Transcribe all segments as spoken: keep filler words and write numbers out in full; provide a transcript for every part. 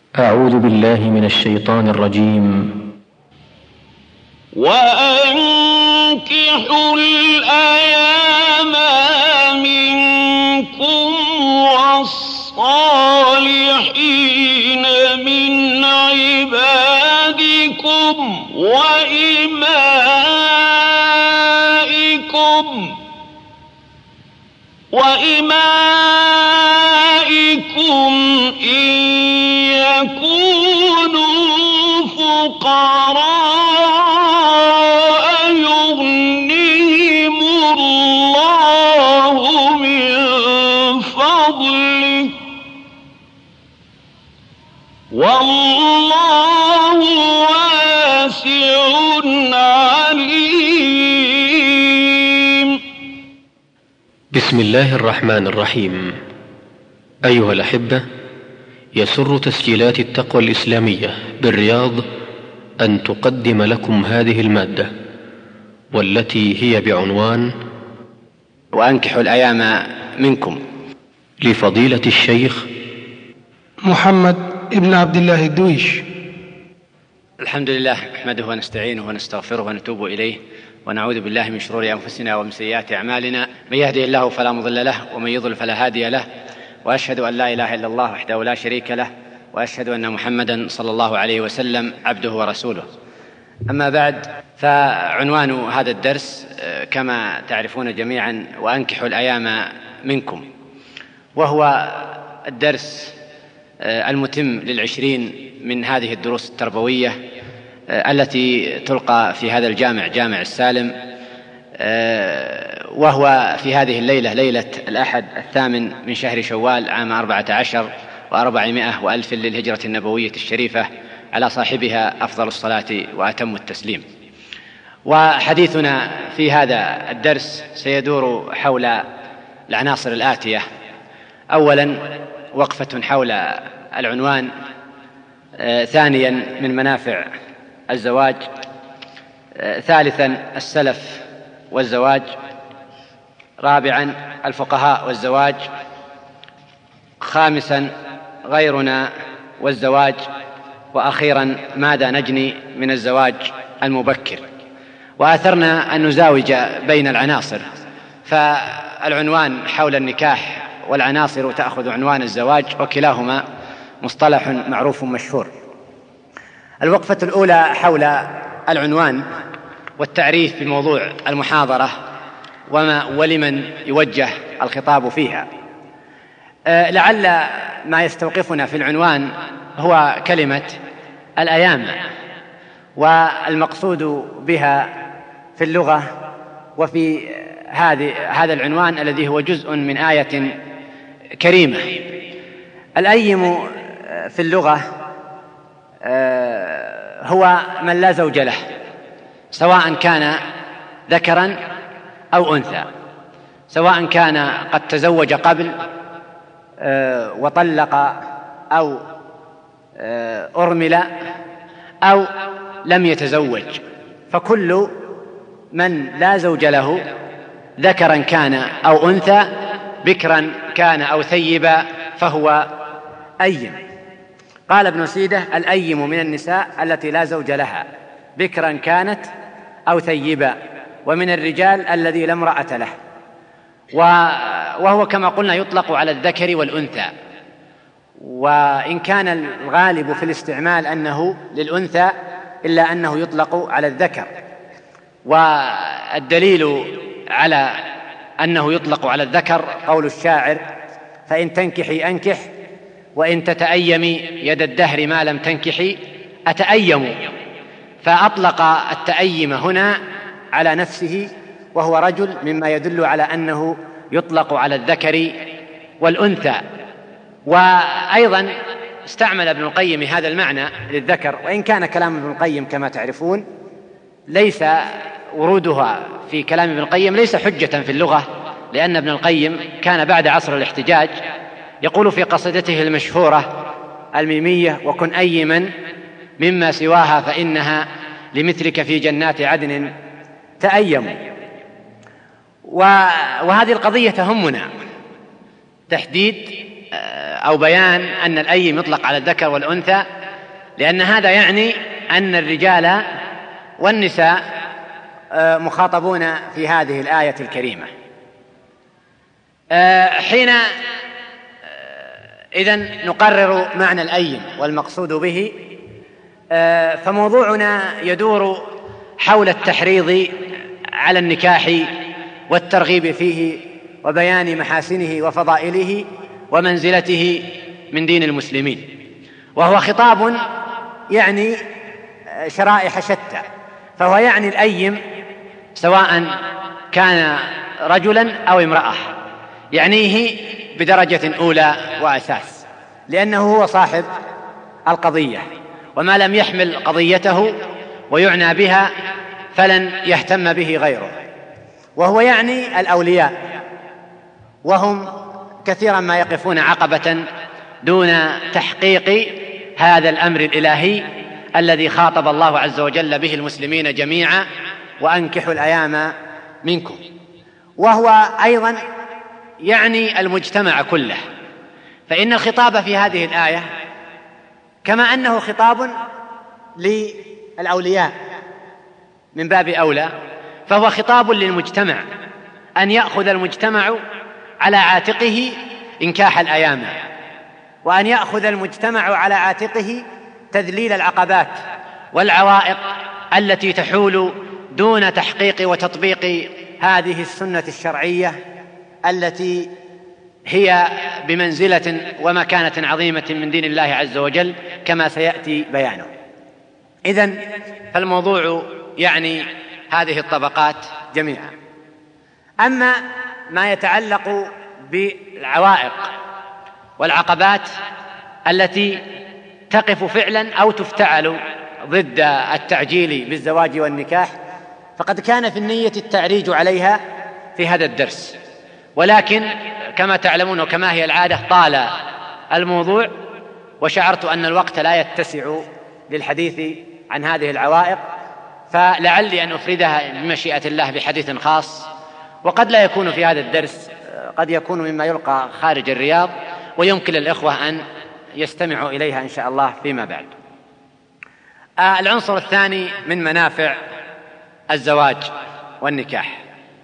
أعوذ بالله من الشيطان الرجيم. وأنكحوا الأيام منكم والصالحين من عبادكم وإمائكم وإمائكم إن يكونوا فقراء يغنيهم الله من فضله والله واسع عليم. بسم الله الرحمن الرحيم. أيها الأحبة، يسر تسجيلات التقوى الإسلامية بالرياض أن تقدم لكم هذه المادة، والتي هي بعنوان وأنكحوا الأيام منكم، لفضيلة الشيخ محمد ابن عبد الله الدويش. الحمد لله، نحمده ونستعينه ونستغفره ونتوب إليه، ونعوذ بالله من شرور أنفسنا ومن سيئات أعمالنا. من يهده الله فلا مضل له، ومن يضلل فلا هادي له، وأشهد أن لا إله إلا الله وحده لا شريك له، وأشهد أن محمدا صلى الله عليه وسلم عبده ورسوله. أما بعد، فعنوان هذا الدرس كما تعرفون جميعا وأنكحوا الأيام منكم، وهو الدرس المتم للعشرين من هذه الدروس التربوية التي تلقى في هذا الجامع، جامع السالم، وهو في هذه الليلة، ليلة الأحد الثامن من شهر شوال عام أربعة عشر وأربعمائة وألف للهجرة النبوية الشريفة، على صاحبها أفضل الصلاة وأتم التسليم. وحديثنا في هذا الدرس سيدور حول العناصر الآتية: أولا وقفة حول العنوان، آه، ثانيا من منافع الزواج، آه، ثالثا السلف والزواج، رابعا الفقهاء والزواج، خامسا غيرنا والزواج، وأخيرا ماذا نجني من الزواج المبكر. وآثرنا أن نزاوج بين العناصر، فالعنوان حول النكاح والعناصر تأخذ عنوان الزواج، وكلاهما مصطلح معروف مشهور. الوقفة الأولى حول العنوان والتعريف بموضوع المحاضرة وما ولمن يوجه الخطاب فيها. أه لعل ما يستوقفنا في العنوان هو كلمة الأيام، والمقصود بها في اللغة وفي هذا العنوان الذي هو جزء من آية كريمة. الأيم في اللغة هو من لا زوج له، سواء كان ذكرا أو أنثى، سواء كان قد تزوج قبل وطلق أو أرمل أو لم يتزوج، فكل من لا زوج له، ذكرا كان أو أنثى، بكرا كان أو ثيبا، فهو أيم. قال ابن سيدة: الأيم من النساء التي لا زوج لها، بكرا كانت أو ثيبا، ومن الرجال الذي لا امرأة له. وهو كما قلنا يطلق على الذكر والأنثى، وإن كان الغالب في الاستعمال أنه للأنثى، إلا أنه يطلق على الذكر. والدليل على أنه يطلق على الذكر قول الشاعر: فإن تنكحي أنكح، وإن تتأيمي يد الدهر ما لم تنكحي أتأيم. فأطلق التأيم هنا على نفسه، وهو رجل، مما يدل على أنه يطلق على الذكر والأنثى. وأيضا استعمل ابن القيم هذا المعنى للذكر، وإن كان كلام ابن القيم كما تعرفون ليس ورودها في كلام ابن القيم ليس حجة في اللغة، لأن ابن القيم كان بعد عصر الاحتجاج، يقول في قصيدته المشهورة الميمية: وكن أيمن مما سواها فإنها لمثلك في جنات عدن تأيم. وهذه القضية تهمنا، تحديد أو بيان أن الأيم يطلق على الذكر والأنثى، لأن هذا يعني أن الرجال والنساء مخاطبون في هذه الآية الكريمة. حين إذن نقرر معنى الأيم والمقصود به، فموضوعنا يدور حول التحريض على النكاح والترغيب فيه وبيان محاسنه وفضائله ومنزلته من دين المسلمين، وهو خطاب يعني شرائح شتى، فهو يعني الأيم سواء كان رجلا أو امرأة، يعنيه بدرجة أولى وأساس، لأنه هو صاحب القضية، وما لم يحمل قضيته ويعنى بها فلن يهتم به غيره. وهو يعني الأولياء، وهم كثيرا ما يقفون عقبة دون تحقيق هذا الأمر الإلهي الذي خاطب الله عز وجل به المسلمين جميعا: وأنكحوا الأيام منكم. وهو أيضا يعني المجتمع كله، فإن الخطاب في هذه الآية كما أنه خطاب للأولياء من باب أولى، فهو خطاب للمجتمع، أن يأخذ المجتمع على عاتقه إنكاح الأيام، وأن يأخذ المجتمع على عاتقه تذليل العقبات والعوائق التي تحول دون تحقيق وتطبيق هذه السنة الشرعية التي هي بمنزلة ومكانة عظيمة من دين الله عز وجل كما سيأتي بيانه. إذن فالموضوع يعني هذه الطبقات جميعا. أما ما يتعلق بالعوائق والعقبات التي تقف فعلا أو تفتعل ضد التعجيل بالزواج والنكاح، فقد كان في النية التعريج عليها في هذا الدرس، ولكن كما تعلمون وكما هي العادة طال الموضوع، وشعرت أن الوقت لا يتسع للحديث عن هذه العوائق، فلعلي أن أفردها بمشيئة الله بحديث خاص، وقد لا يكون في هذا الدرس، قد يكون مما يلقى خارج الرياض، ويمكن للإخوة أن يستمعوا إليها إن شاء الله فيما بعد. آه العنصر الثاني من منافع الزواج والنكاح،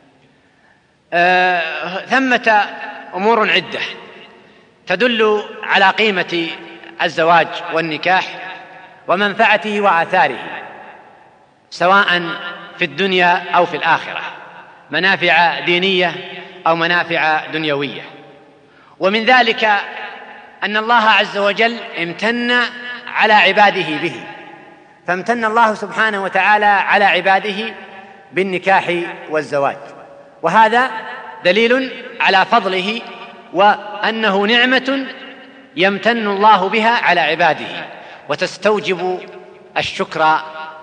آه ثمة أمور عدة تدل على قيمة الزواج والنكاح ومنفعته وآثاره سواء في الدنيا أو في الآخرة، منافع دينية أو منافع دنيوية. ومن ذلك أن الله عز وجل امتن على عباده به، فامتن الله سبحانه وتعالى على عباده بالنكاح والزواج، وهذا دليل على فضله وأنه نعمة يمتن الله بها على عباده وتستوجب الشكر،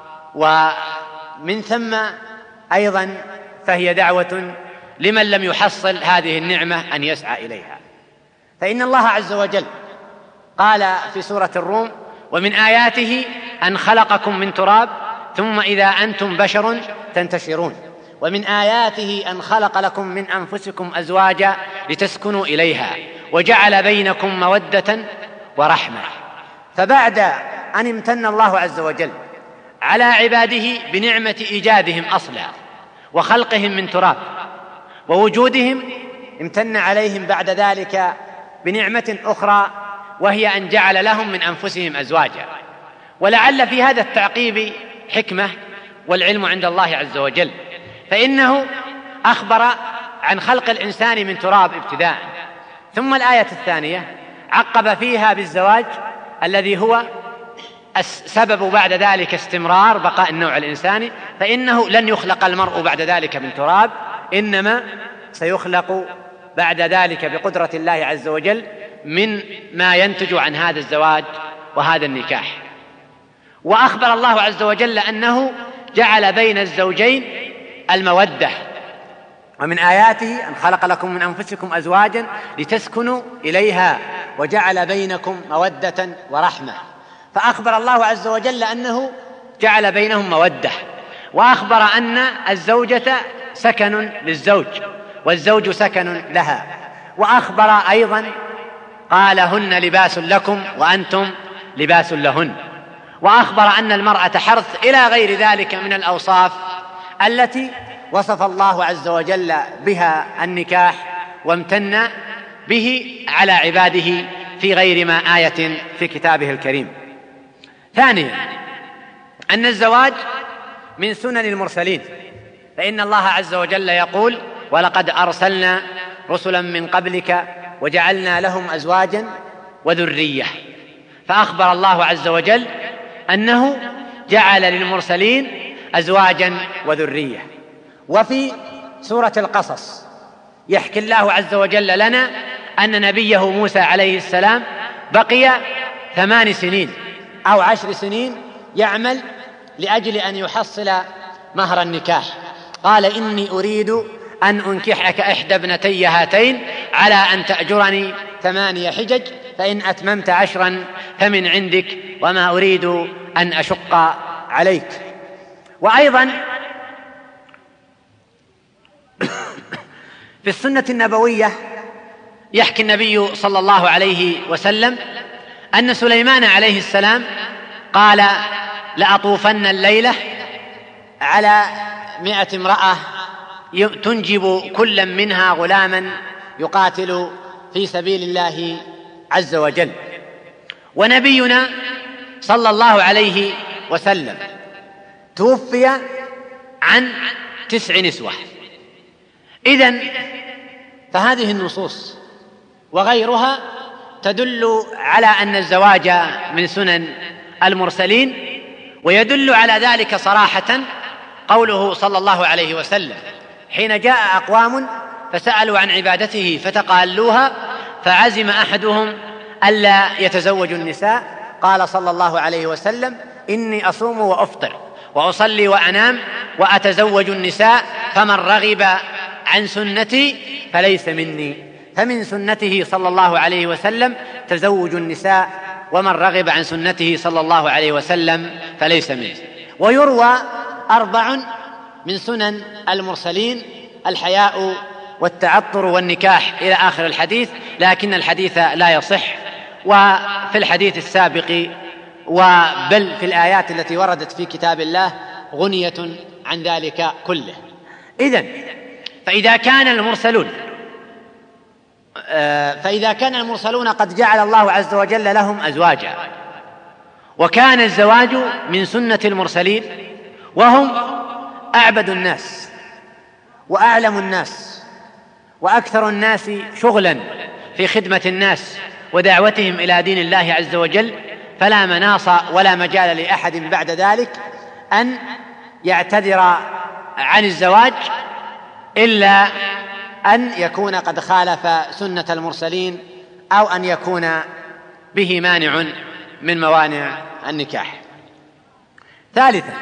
ومن ثم أيضا فهي دعوة لمن لم يحصل هذه النعمة أن يسعى إليها. فإن الله عز وجل قال في سورة الروم: ومن آياته أن خلقكم من تراب ثم إذا أنتم بشر تنتشرون، ومن آياته أن خلق لكم من أنفسكم أزواجا لتسكنوا إليها وجعل بينكم مودة ورحمة. فبعد أن امتن الله عز وجل على عباده بنعمة إيجادهم أصلا وخلقهم من تراب ووجودهم، امتن عليهم بعد ذلك بنعمة أخرى، وهي أن جعل لهم من أنفسهم أزواجا. ولعل في هذا التعقيب حكمة، والعلم عند الله عز وجل، فإنه أخبر عن خلق الإنسان من تراب ابتداء، ثم الآية الثانية عقب فيها بالزواج الذي هو السبب بعد ذلك استمرار بقاء النوع الإنساني، فإنه لن يخلق المرء بعد ذلك من تراب، إنما سيخلق بعد ذلك بقدرة الله عز وجل من ما ينتج عن هذا الزواج وهذا النكاح. وأخبر الله عز وجل أنه جعل بين الزوجين المودة، ومن آياته أن خلق لكم من أنفسكم أزواجا لتسكنوا إليها وجعل بينكم مودة ورحمة. فأخبر الله عز وجل أنه جعل بينهم مودة، وأخبر أن الزوجة سكن للزوج والزوج سكن لها، وأخبر أيضا قال هن لباس لكم وأنتم لباس لهن، وأخبر أن المرأة حرث إلى غير ذلك من الأوصاف التي وصف الله عز وجل بها النكاح وامتن به على عباده في غير ما آية في كتابه الكريم. ثانيا أن الزواج من سنن المرسلين، فإن الله عز وجل يقول ولقد أرسلنا رسلا من قبلك وجعلنا لهم أزواجا وذرية، فأخبر الله عز وجل أنه جعل للمرسلين أزواجا وذرية. وفي سورة القصص يحكي الله عز وجل لنا أن نبيه موسى عليه السلام بقي ثمان سنين أو عشر سنين يعمل لأجل أن يحصل مهر النكاح. قال إني أريد أن أنكحك إحدى ابنتي هاتين على أن تأجرني ثمانية حجج فإن أتممت عشرا فمن عندك وما أريد أن أشق عليك. وأيضا في السنة النبوية يحكي النبي صلى الله عليه وسلم أن سليمان عليه السلام قال لأطوفن الليلة على مئة امرأة تنجب كل منها غلاما يقاتل في سبيل الله عز وجل. ونبينا صلى الله عليه وسلم توفي عن تسع نسوة. إذن فهذه النصوص وغيرها تدل على أن الزواج من سنن المرسلين، ويدل على ذلك صراحة قوله صلى الله عليه وسلم حين جاء أقوام فسألوا عن عبادته فتقالوها فعزم أحدهم ألا يتزوج النساء، قال صلى الله عليه وسلم إني أصوم وأفطر وأصلي وأنام وأتزوج النساء فمن رغب عن سنتي فليس مني. فمن سنته صلى الله عليه وسلم تزوج النساء، ومن رغب عن سنته صلى الله عليه وسلم فليس منه. ويروى أربع من سنن المرسلين: الحياء والتعطر والنكاح إلى آخر الحديث، لكن الحديث لا يصح. وفي الحديث السابق وبل في الآيات التي وردت في كتاب الله غنية عن ذلك كله. إذن فإذا كان المرسلون فإذا كان المرسلون قد جعل الله عز وجل لهم أزواجا، وكان الزواج من سنة المرسلين وهم أعبد الناس وأعلم الناس وأكثر الناس شغلا في خدمة الناس ودعوتهم إلى دين الله عز وجل، فلا مناص ولا مجال لأحد بعد ذلك أن يعتذر عن الزواج إلا أن يكون قد خالف سنة المرسلين أو أن يكون به مانع من موانع النكاح. ثالثا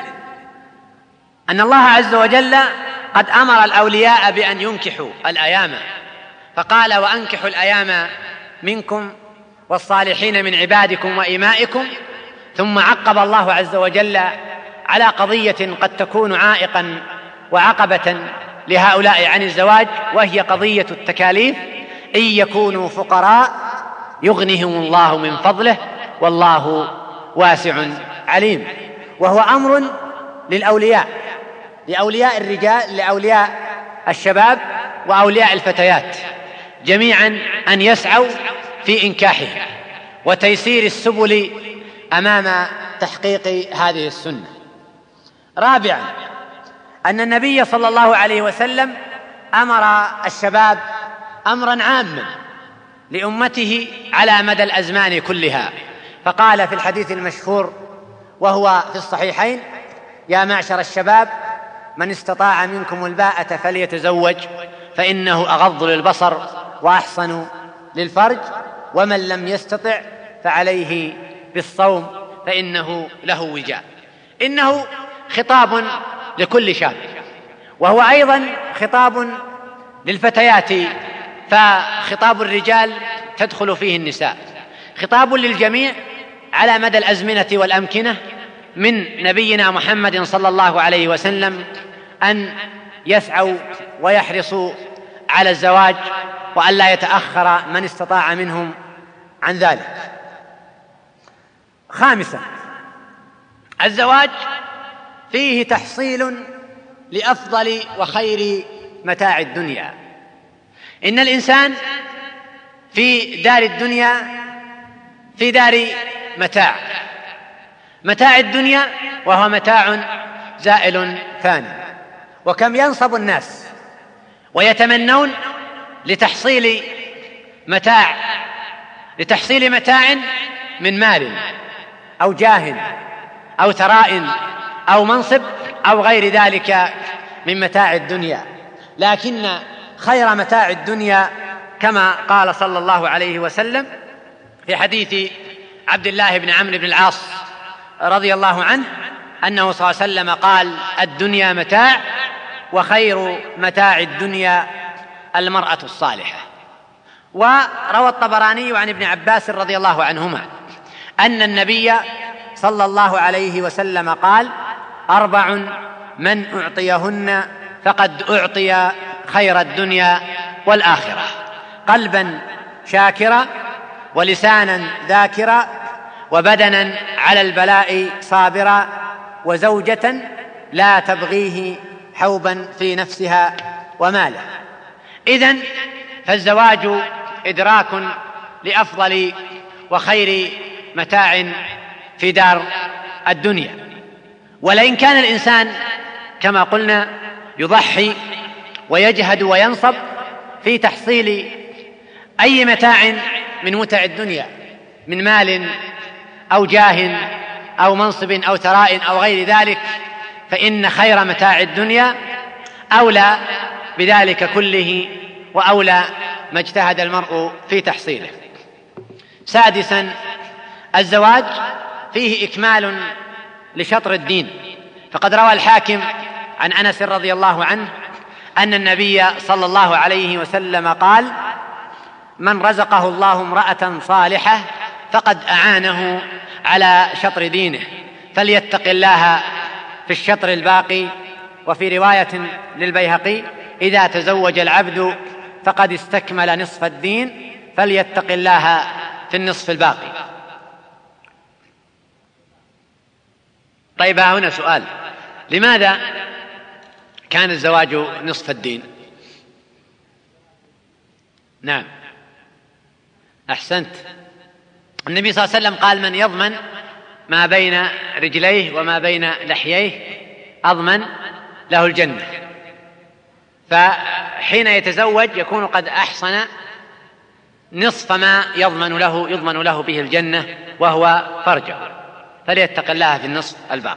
أن الله عز وجل قد أمر الأولياء بأن ينكحوا الأيام، فقال وأنكحوا الأيام منكم والصالحين من عبادكم وإمائكم، ثم عقب الله عز وجل على قضية قد تكون عائقا وعقبة لهؤلاء عن الزواج، وهي قضية التكاليف: إن يكونوا فقراء يغنهم الله من فضله والله واسع عليم. وهو أمر للأولياء، لأولياء الرجال، لأولياء الشباب وأولياء الفتيات جميعا أن يسعوا في إنكاحه وتيسير السبل أمام تحقيق هذه السنة. رابعا أن النبي صلى الله عليه وسلم أمر الشباب أمرا عاما لأمته على مدى الأزمان كلها، فقال في الحديث المشهور وهو في الصحيحين: يا معشر الشباب من استطاع منكم الباءة فليتزوج فإنه أغض للبصر وأحصن للفرج، ومن لم يستطع فعليه بالصوم فإنه له وجاء. إنه خطاب لكل شاب، وهو أيضا خطاب للفتيات، فخطاب الرجال تدخل فيه النساء، خطاب للجميع على مدى الأزمنة والأمكنة، من نبينا محمد صلى الله عليه وسلم أن يسعوا ويحرصوا على الزواج، وأن لا يتأخر من استطاع منهم عن ذلك. خامسا، الزواج فيه تحصيل لأفضل وخير متاع الدنيا. إن الإنسان في دار الدنيا في دار متاع متاع الدنيا، وهو متاع زائل فانٍ. وكم ينصب الناس ويتمنون لتحصيل متاع لتحصيل متاع من مال أو جاه أو ثراء أو منصب أو غير ذلك من متاع الدنيا، لكن خير متاع الدنيا كما قال صلى الله عليه وسلم في حديث عبد الله بن عمرو بن العاص رضي الله عنه أنه صلى الله عليه وسلم قال: الدنيا متاع، وخير متاع الدنيا المرأة الصالحة. وروى الطبراني عن ابن عباس رضي الله عنهما أن النبي صلى الله عليه وسلم قال: أربع من أعطيهن فقد أعطي خير الدنيا والآخرة: قلبا شاكرا، ولسانا ذاكرا، وبدنا على البلاء صابرا، وزوجة لا تبغيه حوبا في نفسها وماله. إذن فالزواج إدراك لأفضل وخير متاع في دار الدنيا. ولئن كان الإنسان كما قلنا يضحي ويجهد وينصب في تحصيل أي متاع من متع الدنيا من مال أو جاه أو منصب أو ثراء أو غير ذلك، فإن خير متاع الدنيا أولى بذلك كله، وأولى ما اجتهد المرء في تحصيله. سادسا، الزواج فيه إكمال لشطر الدين. فقد روى الحاكم عن أنس رضي الله عنه أن النبي صلى الله عليه وسلم قال: من رزقه الله امرأة صالحة فقد أعانه على شطر دينه، فليتق الله في الشطر الباقي. وفي رواية للبيهقي: إذا تزوج العبد فقد استكمل نصف الدين، فليتق الله في النصف الباقي. طيب، هنا سؤال: لماذا كان الزواج نصف الدين؟ نعم، أحسنت. النبي صلى الله عليه وسلم قال: من يضمن ما بين رجليه وما بين لحييه أضمن له الجنة. فحين يتزوج يكون قد أحصن نصف ما يضمن له يضمن له به الجنة، وهو فرجه، فليتق الله في النصف الباقي.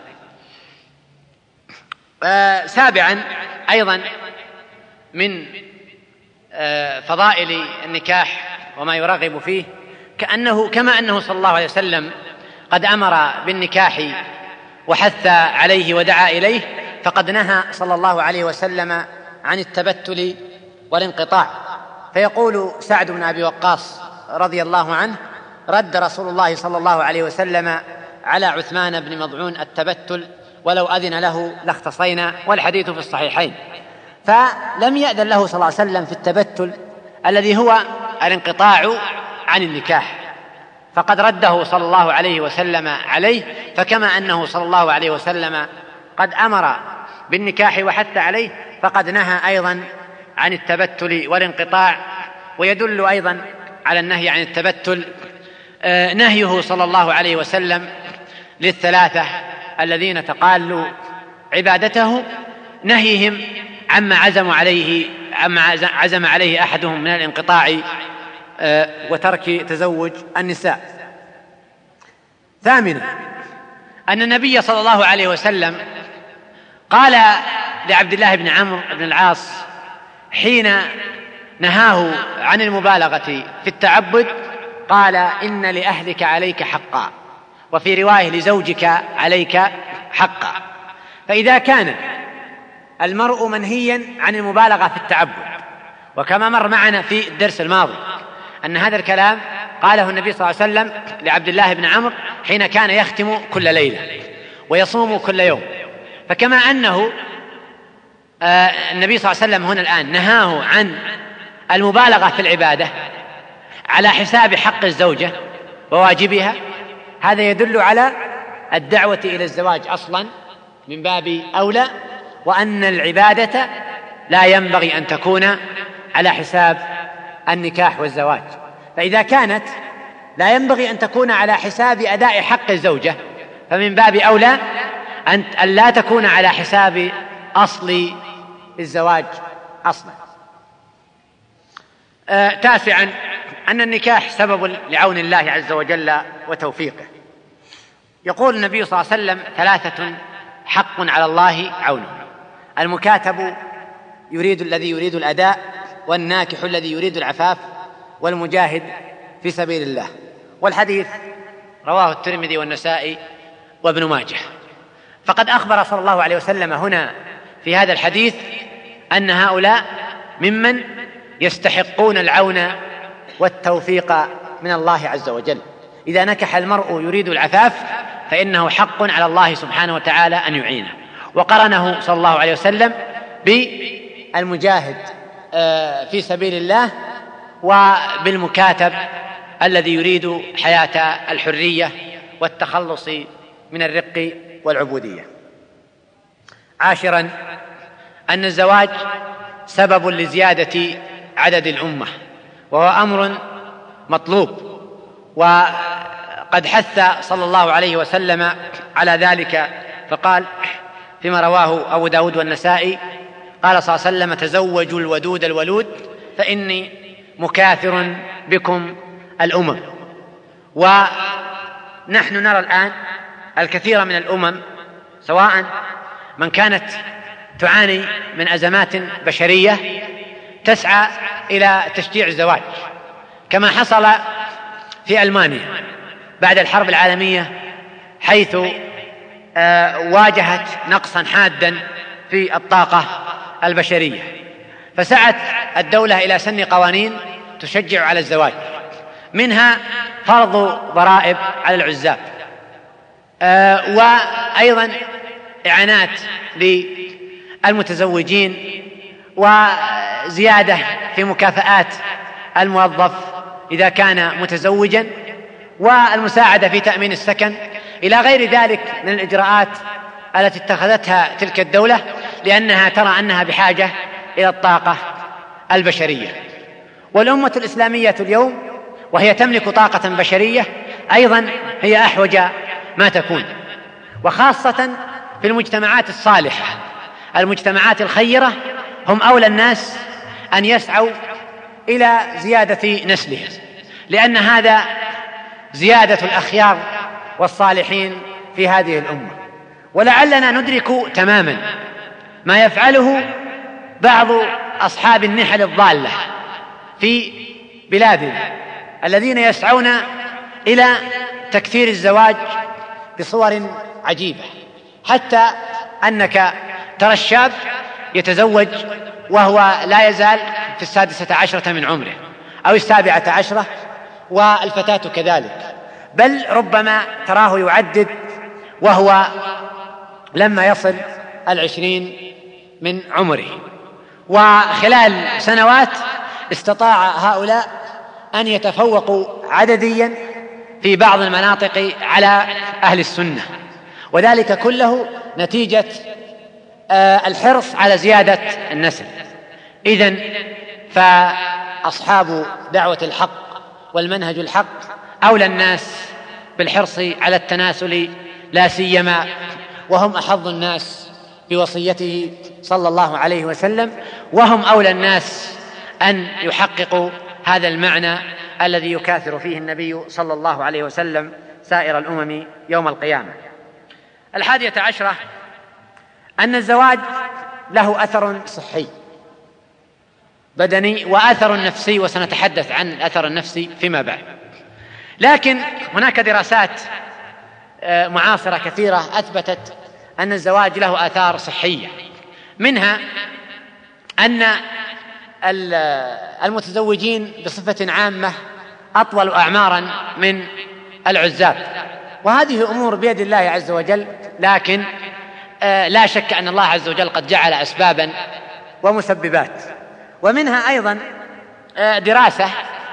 آه سابعا، أيضا من آه فضائل النكاح وما يرغب فيه، كأنه كما أنه صلى الله عليه وسلم قد أمر بالنكاح وحث عليه ودعا إليه، فقد نهى صلى الله عليه وسلم عن التبتل والانقطاع. فيقول سعد بن أبي وقاص رضي الله عنه: رد رسول الله صلى الله عليه وسلم على عثمان بن مضعون التبتل، ولو أذن له لاختصينا، والحديث في الصحيحين. فلم يأذن له صلى الله عليه وسلم في التبتل الذي هو الانقطاع عن النكاح، فقد رده صلى الله عليه وسلم عليه. فكما أنه صلى الله عليه وسلم قد أمر بالنكاح وحث عليه، فقد نهى أيضا عن التبتل والانقطاع. ويدل أيضا على النهي عن التبتل آه نهيه صلى الله عليه وسلم للثلاثة الذين تقالوا عبادته، نهيهم عما عزم عليه عما عزم عليه أحدهم من الانقطاع آه وترك تزوج النساء. ثامنا، أن النبي صلى الله عليه وسلم قال لعبد الله بن عمرو بن العاص حين نهاه عن المبالغة في التعبد، قال: إن لأهلك عليك حقا، وفي رواية لزوجك عليك حقا. فإذا كان المرء منهيا عن المبالغة في التعبد، وكما مر معنا في الدرس الماضي أن هذا الكلام قاله النبي صلى الله عليه وسلم لعبد الله بن عمرو حين كان يختم كل ليلة ويصوم كل يوم، فكما أنه آه النبي صلى الله عليه وسلم هنا الآن نهاه عن المبالغة في العبادة، على حساب حق الزوجة وواجبها، هذا يدل على الدعوة إلى الزواج أصلا من باب أولى، وأن العبادة لا ينبغي أن تكون على حساب النكاح والزواج. فإذا كانت لا ينبغي أن تكون على حساب أداء حق الزوجة، فمن باب أولى أن لا تكون على حساب أصل الزواج أصلا. آه تاسعا، أن النكاح سبب لعون الله عز وجل وتوفيقه. يقول النبي صلى الله عليه وسلم: ثلاثة حق على الله عونه: المكاتب يريد الذي يريد الأداء، والناكح الذي يريد العفاف، والمجاهد في سبيل الله. والحديث رواه الترمذي والنسائي وابن ماجه. فقد أخبر صلى الله عليه وسلم هنا في هذا الحديث أن هؤلاء ممن يستحقون العون والتوفيق من الله عز وجل. إذا نكح المرء يريد العفاف فإنه حق على الله سبحانه وتعالى أن يعينه. وقرنه صلى الله عليه وسلم بالمجاهد في سبيل الله وبالمكاتب الذي يريد حياة الحرية والتخلص من الرق والعبودية. عاشرا، أن الزواج سبب لزيادة عدد الأمة، وهو أمر مطلوب، وقد حث صلى الله عليه وسلم على ذلك، فقال فيما رواه أبو داود والنسائي قال صلى الله عليه وسلم: تزوجوا الودود الولود فإني مكاثر بكم الأمم. ونحن نرى الآن الكثير من الأمم، سواء من كانت تعاني من أزمات بشرية تسعى إلى تشجيع الزواج، كما حصل في ألمانيا بعد الحرب العالمية، حيث واجهت نقصا حادا في الطاقة البشرية، فسعت الدولة إلى سن قوانين تشجع على الزواج، منها فرض ضرائب على العزاب، وأيضا إعانات للمتزوجين، وزيادة في مكافآت الموظف إذا كان متزوجا، والمساعدة في تأمين السكن، إلى غير ذلك من الإجراءات التي اتخذتها تلك الدولة، لأنها ترى أنها بحاجة إلى الطاقة البشرية. والأمة الإسلامية اليوم وهي تملك طاقة بشرية أيضا هي أحوج ما تكون، وخاصة في المجتمعات الصالحة، المجتمعات الخيرة، هم أولى الناس أن يسعوا إلى زيادة نسلهم، لأن هذا زيادة الأخيار والصالحين في هذه الأمة. ولعلنا ندرك تماما ما يفعله بعض أصحاب النحل الضالة في بلادنا، الذين يسعون إلى تكثير الزواج بصور عجيبة، حتى أنك ترى الشاب يتزوج وهو لا يزال في السادسة عشرة من عمره أو السابعة عشرة، والفتاة كذلك، بل ربما تراه يعدد وهو لما يصل العشرين من عمره. وخلال سنوات استطاع هؤلاء أن يتفوقوا عدديا في بعض المناطق على أهل السنة، وذلك كله نتيجة الحرص على زيادة النسل. إذن فأصحاب دعوة الحق والمنهج الحق أولى الناس بالحرص على التناسل، لا سيما وهم أحظ الناس بوصيته صلى الله عليه وسلم، وهم أولى الناس أن يحققوا هذا المعنى الذي يكاثر فيه النبي صلى الله عليه وسلم سائر الأمم يوم القيامة. الحادية عشرة، أن الزواج له أثر صحي بدني وأثر نفسي، وسنتحدث عن الأثر النفسي فيما بعد. لكن هناك دراسات معاصرة كثيرة أثبتت أن الزواج له آثار صحية، منها أن المتزوجين بصفة عامة أطول أعمارا من العزاب، وهذه أمور بيد الله عز وجل، لكن لا شك أن الله عز وجل قد جعل أسبابا ومسببات. ومنها أيضا دراسة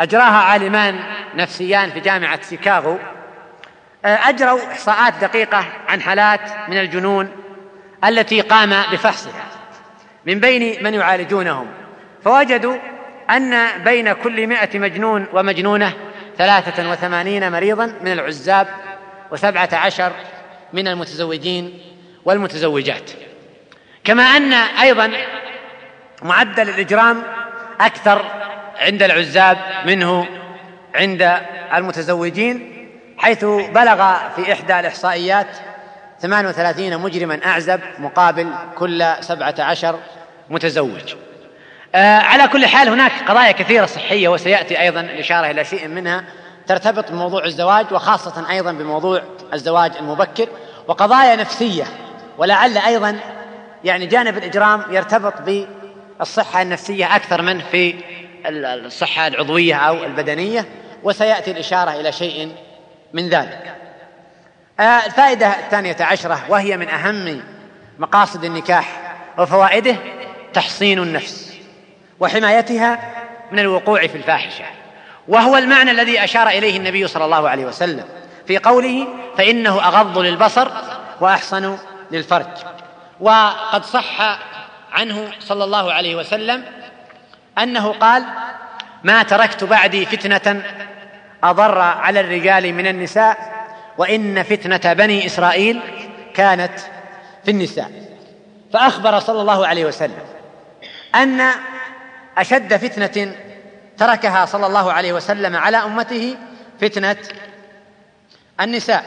أجراها عالمان نفسيان في جامعة شيكاغو، أجروا إحصاءات دقيقة عن حالات من الجنون التي قام بفحصها من بين من يعالجونهم، فوجدوا أن بين كل مئة مجنون ومجنونة ثلاثة وثمانين مريضا من العزاب وسبعة عشر من المتزوجين والمتزوجات. كما أن أيضا معدل الإجرام أكثر عند العزاب منه عند المتزوجين، حيث بلغ في إحدى الإحصائيات ثمانية وثلاثين مجرما أعزب مقابل كل سبعة عشر متزوج. آه على كل حال هناك قضايا كثيرة صحية، وسيأتي أيضا الإشارة إلى شيء منها ترتبط بموضوع الزواج، وخاصة أيضا بموضوع الزواج المبكر، وقضايا نفسية، ولعل أيضا يعني جانب الإجرام يرتبط بالصحة النفسية أكثر من في الصحة العضوية أو البدنية، وسيأتي الإشارة إلى شيء من ذلك. آه الفائدة الثانية عشرة، وهي من أهم مقاصد النكاح وفوائده، تحصين النفس وحمايتها من الوقوع في الفاحشة، وهو المعنى الذي أشار إليه النبي صلى الله عليه وسلم في قوله فإنه أغض للبصر وأحصن للفرج. وقد صح عنه صلى الله عليه وسلم أنه قال ما تركت بعدي فتنة أضر على الرجال من النساء، وإن فتنة بني إسرائيل كانت في النساء. فأخبر صلى الله عليه وسلم أن أشد فتنة تركها صلى الله عليه وسلم على أمته فتنة النساء،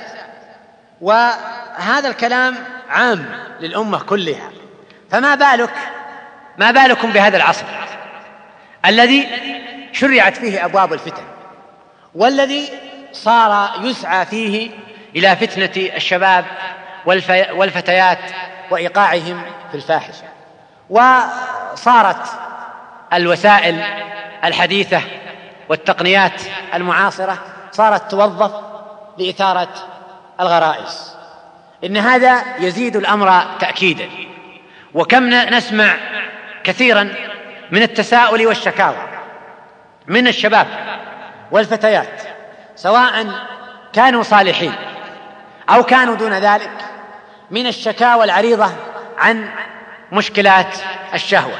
وهذا الكلام عام للأمة كلها، فما بالك ما بالكم بهذا العصر الذي شرعت فيه أبواب الفتن، والذي صار يسعى فيه إلى فتنة الشباب والفتيات وإيقاعهم في الفاحشة. وصارت الوسائل الحديثة والتقنيات المعاصرة صارت توظف لإثارة الغرائز. إن هذا يزيد الأمر تأكيدا، وكم نسمع كثيرا من التساؤل والشكاوى من الشباب والفتيات، سواء كانوا صالحين أو كانوا دون ذلك، من الشكاوى العريضة عن مشكلات الشهوة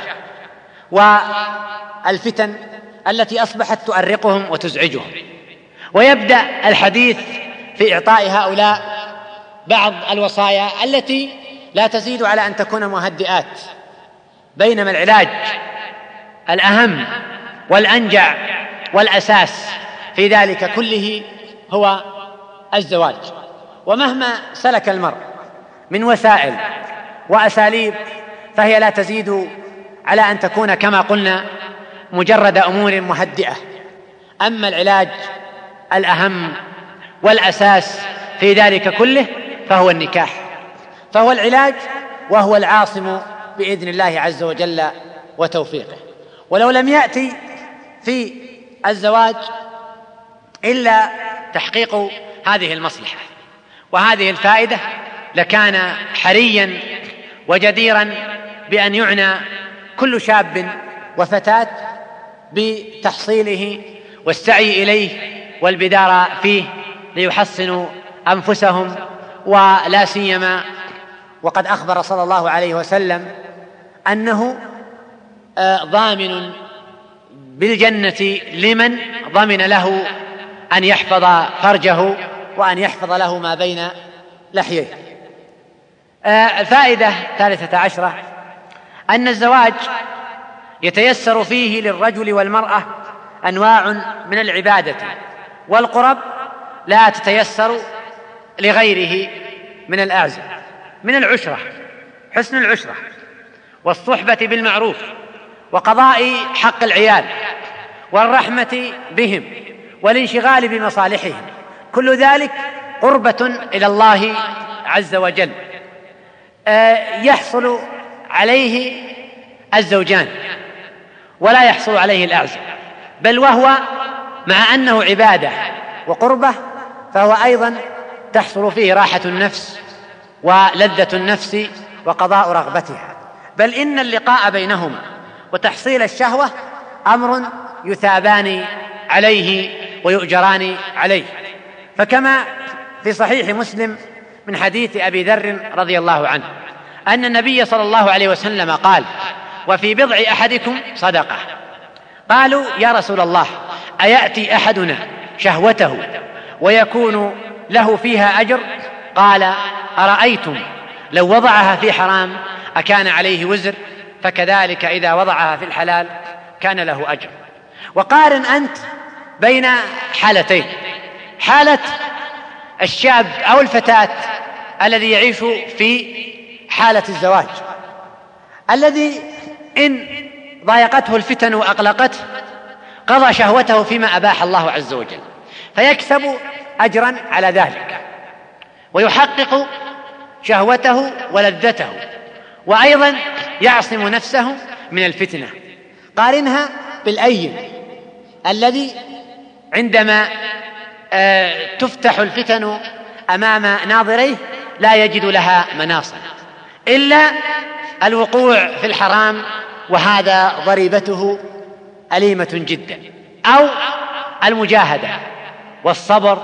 والفتن التي أصبحت تؤرقهم وتزعجهم. ويبدأ الحديث في إعطاء هؤلاء بعض الوصايا التي لا تزيد على أن تكون مهدئات، بينما العلاج الأهم والأنجع والأساس في ذلك كله هو الزواج. ومهما سلك المرء من وسائل وأساليب فهي لا تزيد على أن تكون كما قلنا مجرد أمور مهدئة. أما العلاج الأهم والأساس في ذلك كله فهو النكاح، فهو العلاج وهو العاصم بإذن الله عز وجل وتوفيقه. ولو لم يأتي في الزواج إلا تحقيق هذه المصلحة وهذه الفائدة لكان حريا وجديرا بأن يعنى كل شاب وفتاة بتحصيله والسعي إليه والبدار فيه ليحصنوا أنفسهم، ولا سيما وقد أخبر صلى الله عليه وسلم أنه ضامن بالجنة لمن ضمن له أن يحفظ فرجه وأن يحفظ له ما بين لحييه. الفائدة الثالثة عشرة أن الزواج يتيسر فيه للرجل والمرأة أنواع من العبادة والقرب لا تتيسر لغيره من الأعزة، من العشرة، حسن العشرة والصحبة بالمعروف وقضاء حق العيال والرحمة بهم والانشغال بمصالحهم، كل ذلك قربة إلى الله عز وجل يحصل عليه الزوجان ولا يحصل عليه الأعزة، بل وهو مع أنه عبادة وقربة فهو أيضا تحصل فيه راحة النفس ولذة النفس وقضاء رغبتها، بل إن اللقاء بينهما وتحصيل الشهوة أمر يثابان عليه ويؤجران عليه. فكما في صحيح مسلم من حديث أبي ذر رضي الله عنه أن النبي صلى الله عليه وسلم قال: وفي بضع أحدكم صدقة. قالوا: يا رسول الله، أيأتي أحدنا شهوته ويكون له فيها أجر؟ قال: أرأيتم لو وضعها في حرام أكان عليه وزر؟ فكذلك إذا وضعها في الحلال كان له أجر. وقارن أنت بين حالتين: حالة الشاب أو الفتاة الذي يعيش في حالة الزواج، الذي إن ضايقته الفتن وأقلقته قضى شهوته فيما أباح الله عز وجل، فيكسب أجرا على ذلك ويحقق شهوته ولذته، وأيضا يعصم نفسه من الفتنة. قارنها بالأيم الذي عندما آه تفتح الفتن أمام ناظريه لا يجد لها مناصا إلا الوقوع في الحرام، وهذا ضريبته أليمة جدا، أو المجاهدة والصبر.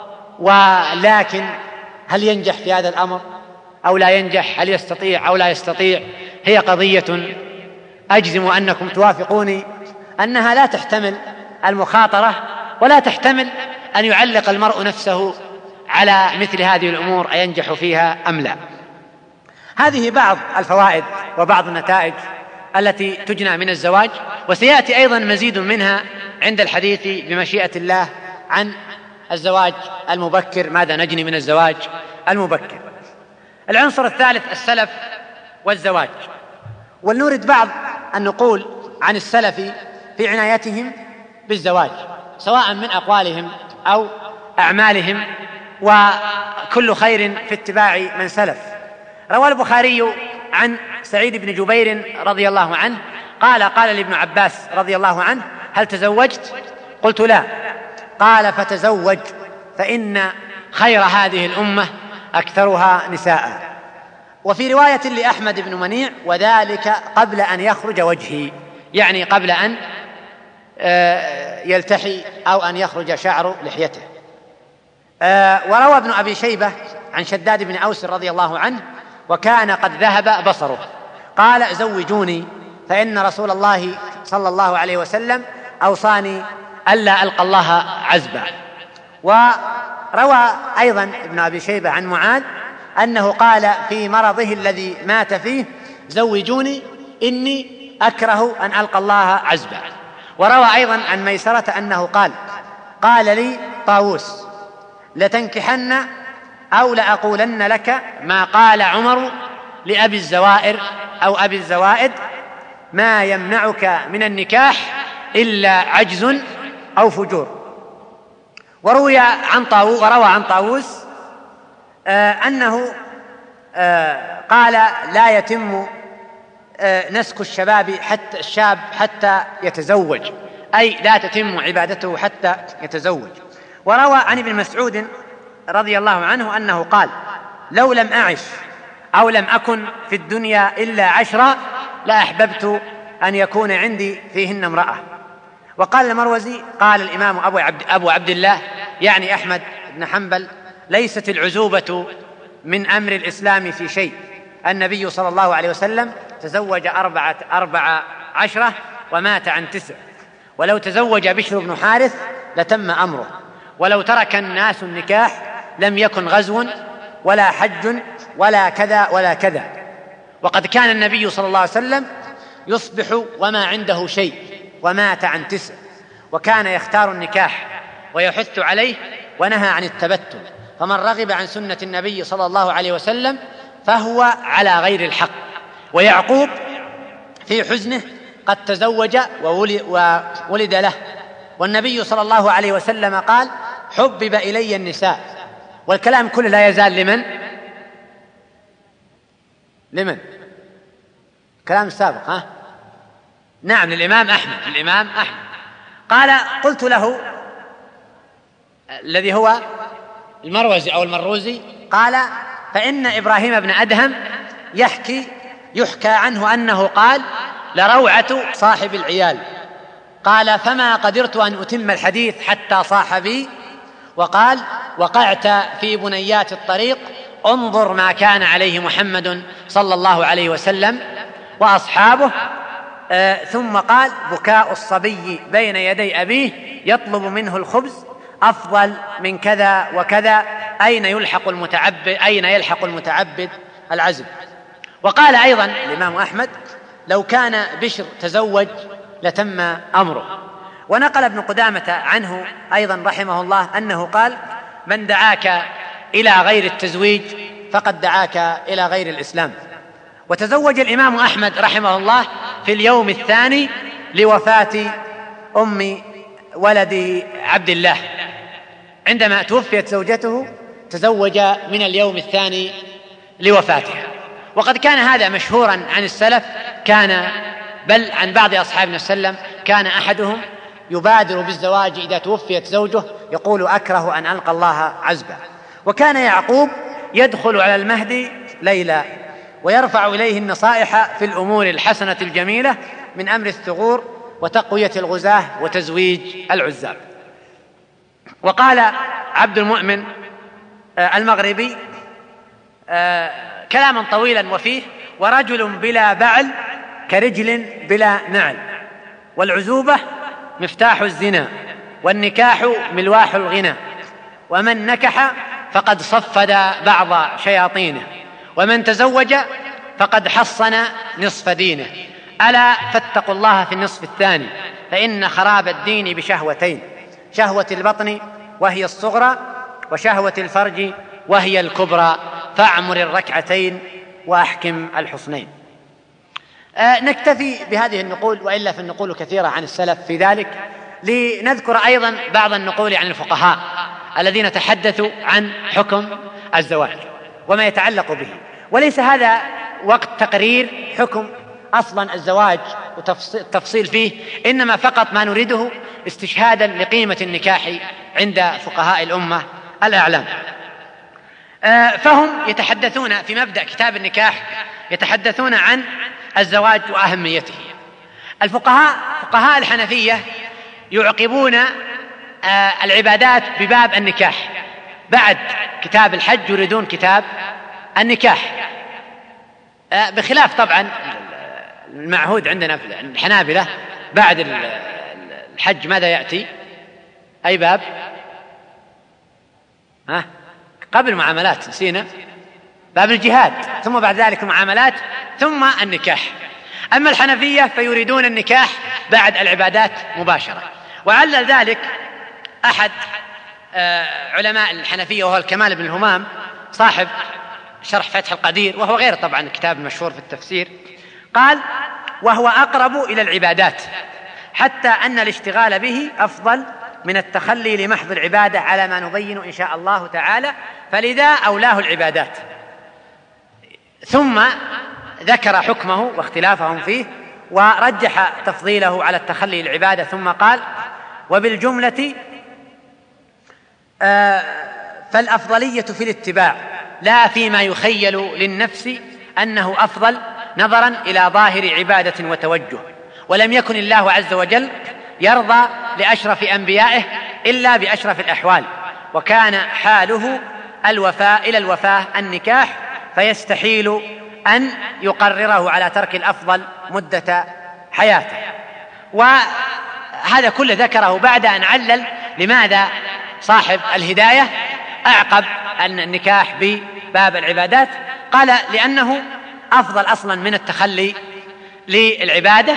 ولكن هل ينجح في هذا الأمر أو لا ينجح؟ هل يستطيع أو لا يستطيع؟ هي قضية أجزم أنكم توافقوني أنها لا تحتمل المخاطرة، ولا تحتمل أن يعلق المرء نفسه على مثل هذه الأمور أينجح فيها أم لا. هذه بعض الفوائد وبعض النتائج التي تجنى من الزواج، وسيأتي أيضا مزيد منها عند الحديث بمشيئة الله عن الزواج المبكر، ماذا نجني من الزواج المبكر. العنصر الثالث: السلف والزواج. ولنورد بعض النقول عن السلف في عنايتهم بالزواج، سواء من أقوالهم أو أعمالهم، وكل خير في اتباع من سلف. روى البخاري عن سعيد بن جبير رضي الله عنه قال: قال لابن عباس رضي الله عنه: هل تزوجت؟ قلت: لا. قال: فتزوج، فإن خير هذه الأمة أكثرها نساء. وفي رواية لأحمد بن منيع: وذلك قبل أن يخرج وجهي، يعني قبل أن يلتحي أو أن يخرج شعر لحيته. وروى ابن أبي شيبة عن شداد بن أوس رضي الله عنه: وكان قد ذهب بصره، قال: زوجوني، فإن رسول الله صلى الله عليه وسلم أوصاني ألا ألقى الله عزبا. وروى أيضا ابن أبي شيبة عن معاذ أنه قال في مرضه الذي مات فيه: زوجوني إني أكره أن ألقى الله عزبا. وروى أيضا عن ميسرة أنه قال: قال لي طاووس: لتنكحن أو لأقولن لك ما قال عمر لأبي الزوائر أو أبي الزوائد: ما يمنعك من النكاح إلا عجز أو فجور. وروي عن طاووس وروى عن طاووس آه أنه آه قال: لا يتم آه نسك الشباب حتى الشاب حتى يتزوج، أي لا تتم عبادته حتى يتزوج. وروى عن ابن مسعود رضي الله عنه أنه قال: لو لم أعش أو لم أكن في الدنيا إلا عشرة لأحببت أن يكون عندي فيهن امرأة. وقال المروزي: قال الإمام أبو عبد, أبو عبد الله يعني أحمد بن حنبل: ليست العزوبة من أمر الإسلام في شيء. النبي صلى الله عليه وسلم تزوج أربعة أربع عشرة ومات عن تسع، ولو تزوج بشر بن حارث لتم أمره، ولو ترك الناس النكاح لم يكن غزو ولا حج ولا كذا ولا كذا. وقد كان النبي صلى الله عليه وسلم يصبح وما عنده شيء ومات عن تسع، وكان يختار النكاح ويحث عليه ونهى عن التبتل. فمن رغب عن سنة النبي صلى الله عليه وسلم فهو على غير الحق. ويعقوب في حزنه قد تزوج وولد له، والنبي صلى الله عليه وسلم قال: حبب إلي النساء. والكلام كله لا يزال لمن؟ لمن؟ كلام سابق، ها؟ نعم، للإمام أحمد للإمام أحمد قال: قلت له، الذي هو المروزي أو المروزي، قال: فإن إبراهيم بن أدهم يحكي يحكى عنه أنه قال: لروعة صاحب العيال قال: فما قدرت أن أتم الحديث حتى صاح بي وقال: وقعت في بنيات الطريق، انظر ما كان عليه محمد صلى الله عليه وسلم وأصحابه. آه ثم قال: بكاء الصبي بين يدي أبيه يطلب منه الخبز أفضل من كذا وكذا، أين يلحق المتعبد أين يلحق المتعبد العزم. وقال أيضا الإمام أحمد: لو كان بشر تزوج لتم أمره. ونقل ابن قدامة عنه أيضا رحمه الله أنه قال: من دعاك إلى غير التزويج فقد دعاك إلى غير الإسلام. وتزوج الإمام أحمد رحمه الله في اليوم الثاني لوفاة أم ولده عبد الله، عندما توفيت زوجته تزوج من اليوم الثاني لوفاتها. وقد كان هذا مشهورا عن السلف، كان بل عن بعض أصحابنا السلم كان أحدهم يبادر بالزواج إذا توفيت زوجه، يقول: أكره أن ألقى الله عزبا. وكان يعقوب يدخل على المهدي ليلا ويرفع إليه النصائح في الأمور الحسنة الجميلة من أمر الثغور وتقوية الغزاة وتزويج العزاب. وقال عبد المؤمن المغربي كلاما طويلا وفيه: ورجل بلا بعل كرجل بلا نعل، والعزوبة مفتاح الزنا، والنكاح ملواح الغنى، ومن نكح فقد صفد بعض شياطينه، ومن تزوج فقد حصن نصف دينه. ألا فاتقوا الله في النصف الثاني، فإن خراب الدين بشهوتين: شهوة البطن وهي الصغرى، وشهوة الفرج وهي الكبرى، فاعمر الركعتين وأحكم الحصنين. آه نكتفي بهذه النقول، وإلا فالنقول كثيرة عن السلف في ذلك، لنذكر أيضا بعض النقول عن الفقهاء الذين تحدثوا عن حكم الزواج وما يتعلق به. وليس هذا وقت تقرير حكم أصلا الزواج والتفصيل فيه، إنما فقط ما نريده استشهادا لقيمة النكاح عند فقهاء الأمة الأعلام. آه فهم يتحدثون في مبدأ كتاب النكاح، يتحدثون عن الزواج وأهميته. الفقهاء فقهاء الحنفية يعقبون آه العبادات بباب النكاح، بعد كتاب الحج يريدون كتاب النكاح، آه بخلاف طبعا المعهود عندنا في الحنابلة بعد الحج ماذا يأتي؟ أي باب؟ ها؟ قبل المعاملات نسينا، باب الجهاد، ثم بعد ذلك المعاملات، ثم النكاح. أما الحنفية فيريدون النكاح بعد العبادات مباشرة. وعلل ذلك أحد علماء الحنفية وهو الكمال بن الهمام صاحب شرح فتح القدير، وهو غير طبعا الكتاب المشهور في التفسير، قال: وهو أقرب إلى العبادات، حتى أن الاشتغال به أفضل من التخلي لمحض العبادة على ما نبين إن شاء الله تعالى، فلذا أولاه العبادات. ثم ذكر حكمه واختلافهم فيه، ورجح تفضيله على التخلي للعبادة، ثم قال: وبالجملة آه فالأفضلية في الاتباع، لا فيما يخيل للنفس أنه أفضل نظرا إلى ظاهر عبادة وتوجه. ولم يكن الله عز وجل يرضى لأشرف أنبيائه إلا بأشرف الأحوال، وكان حاله الوفاء إلى الوفاة النكاح، فيستحيل أن يقرره على ترك الأفضل مدة حياته. وهذا كله ذكره بعد أن علل لماذا صاحب الهداية أعقب أن النكاح بباب العبادات. قال: لأنه أفضل أصلا من التخلي للعبادة،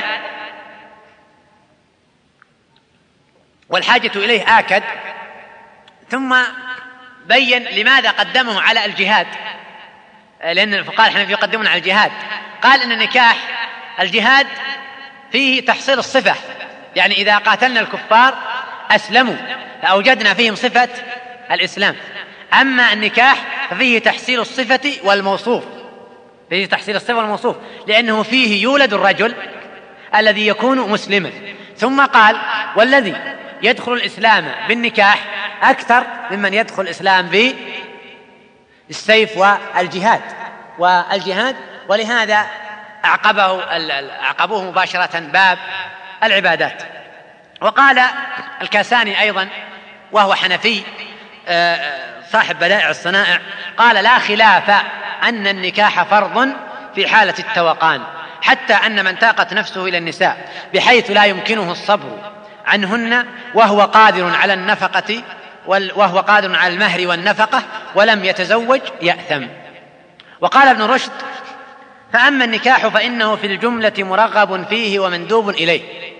والحاجة إليه آكد. ثم بين لماذا قدمه على الجهاد، لأن الفقهاء الحنفية يقدمون على الجهاد. قال إن النكاح الجهاد فيه تحصيل الصفة، يعني إذا قاتلنا الكفار أسلموا فأوجدنا فيهم صفة الإسلام. أما النكاح ففيه تحصيل الصفة والموصوف، فيه تحصيل الصفة والموصوف، لأنه فيه يولد الرجل الذي يكون مسلما. ثم قال: والذي يدخل الإسلام بالنكاح أكثر ممن يدخل الإسلام بالسيف والجهاد والجهاد ولهذا أعقبه أعقبوه مباشرة باب العبادات. وقال الكاساني أيضا وهو حنفي صاحب بدائع الصنائع، قال: لا خلاف أن النكاح فرض في حالة التوقان، حتى أن من تاقت نفسه إلى النساء بحيث لا يمكنه الصبر عنهن وهو قادر على النفقة وهو قادر على المهر والنفقة ولم يتزوج يأثم. وقال ابن رشد: فأما النكاح فإنه في الجملة مرغب فيه ومندوب إليه،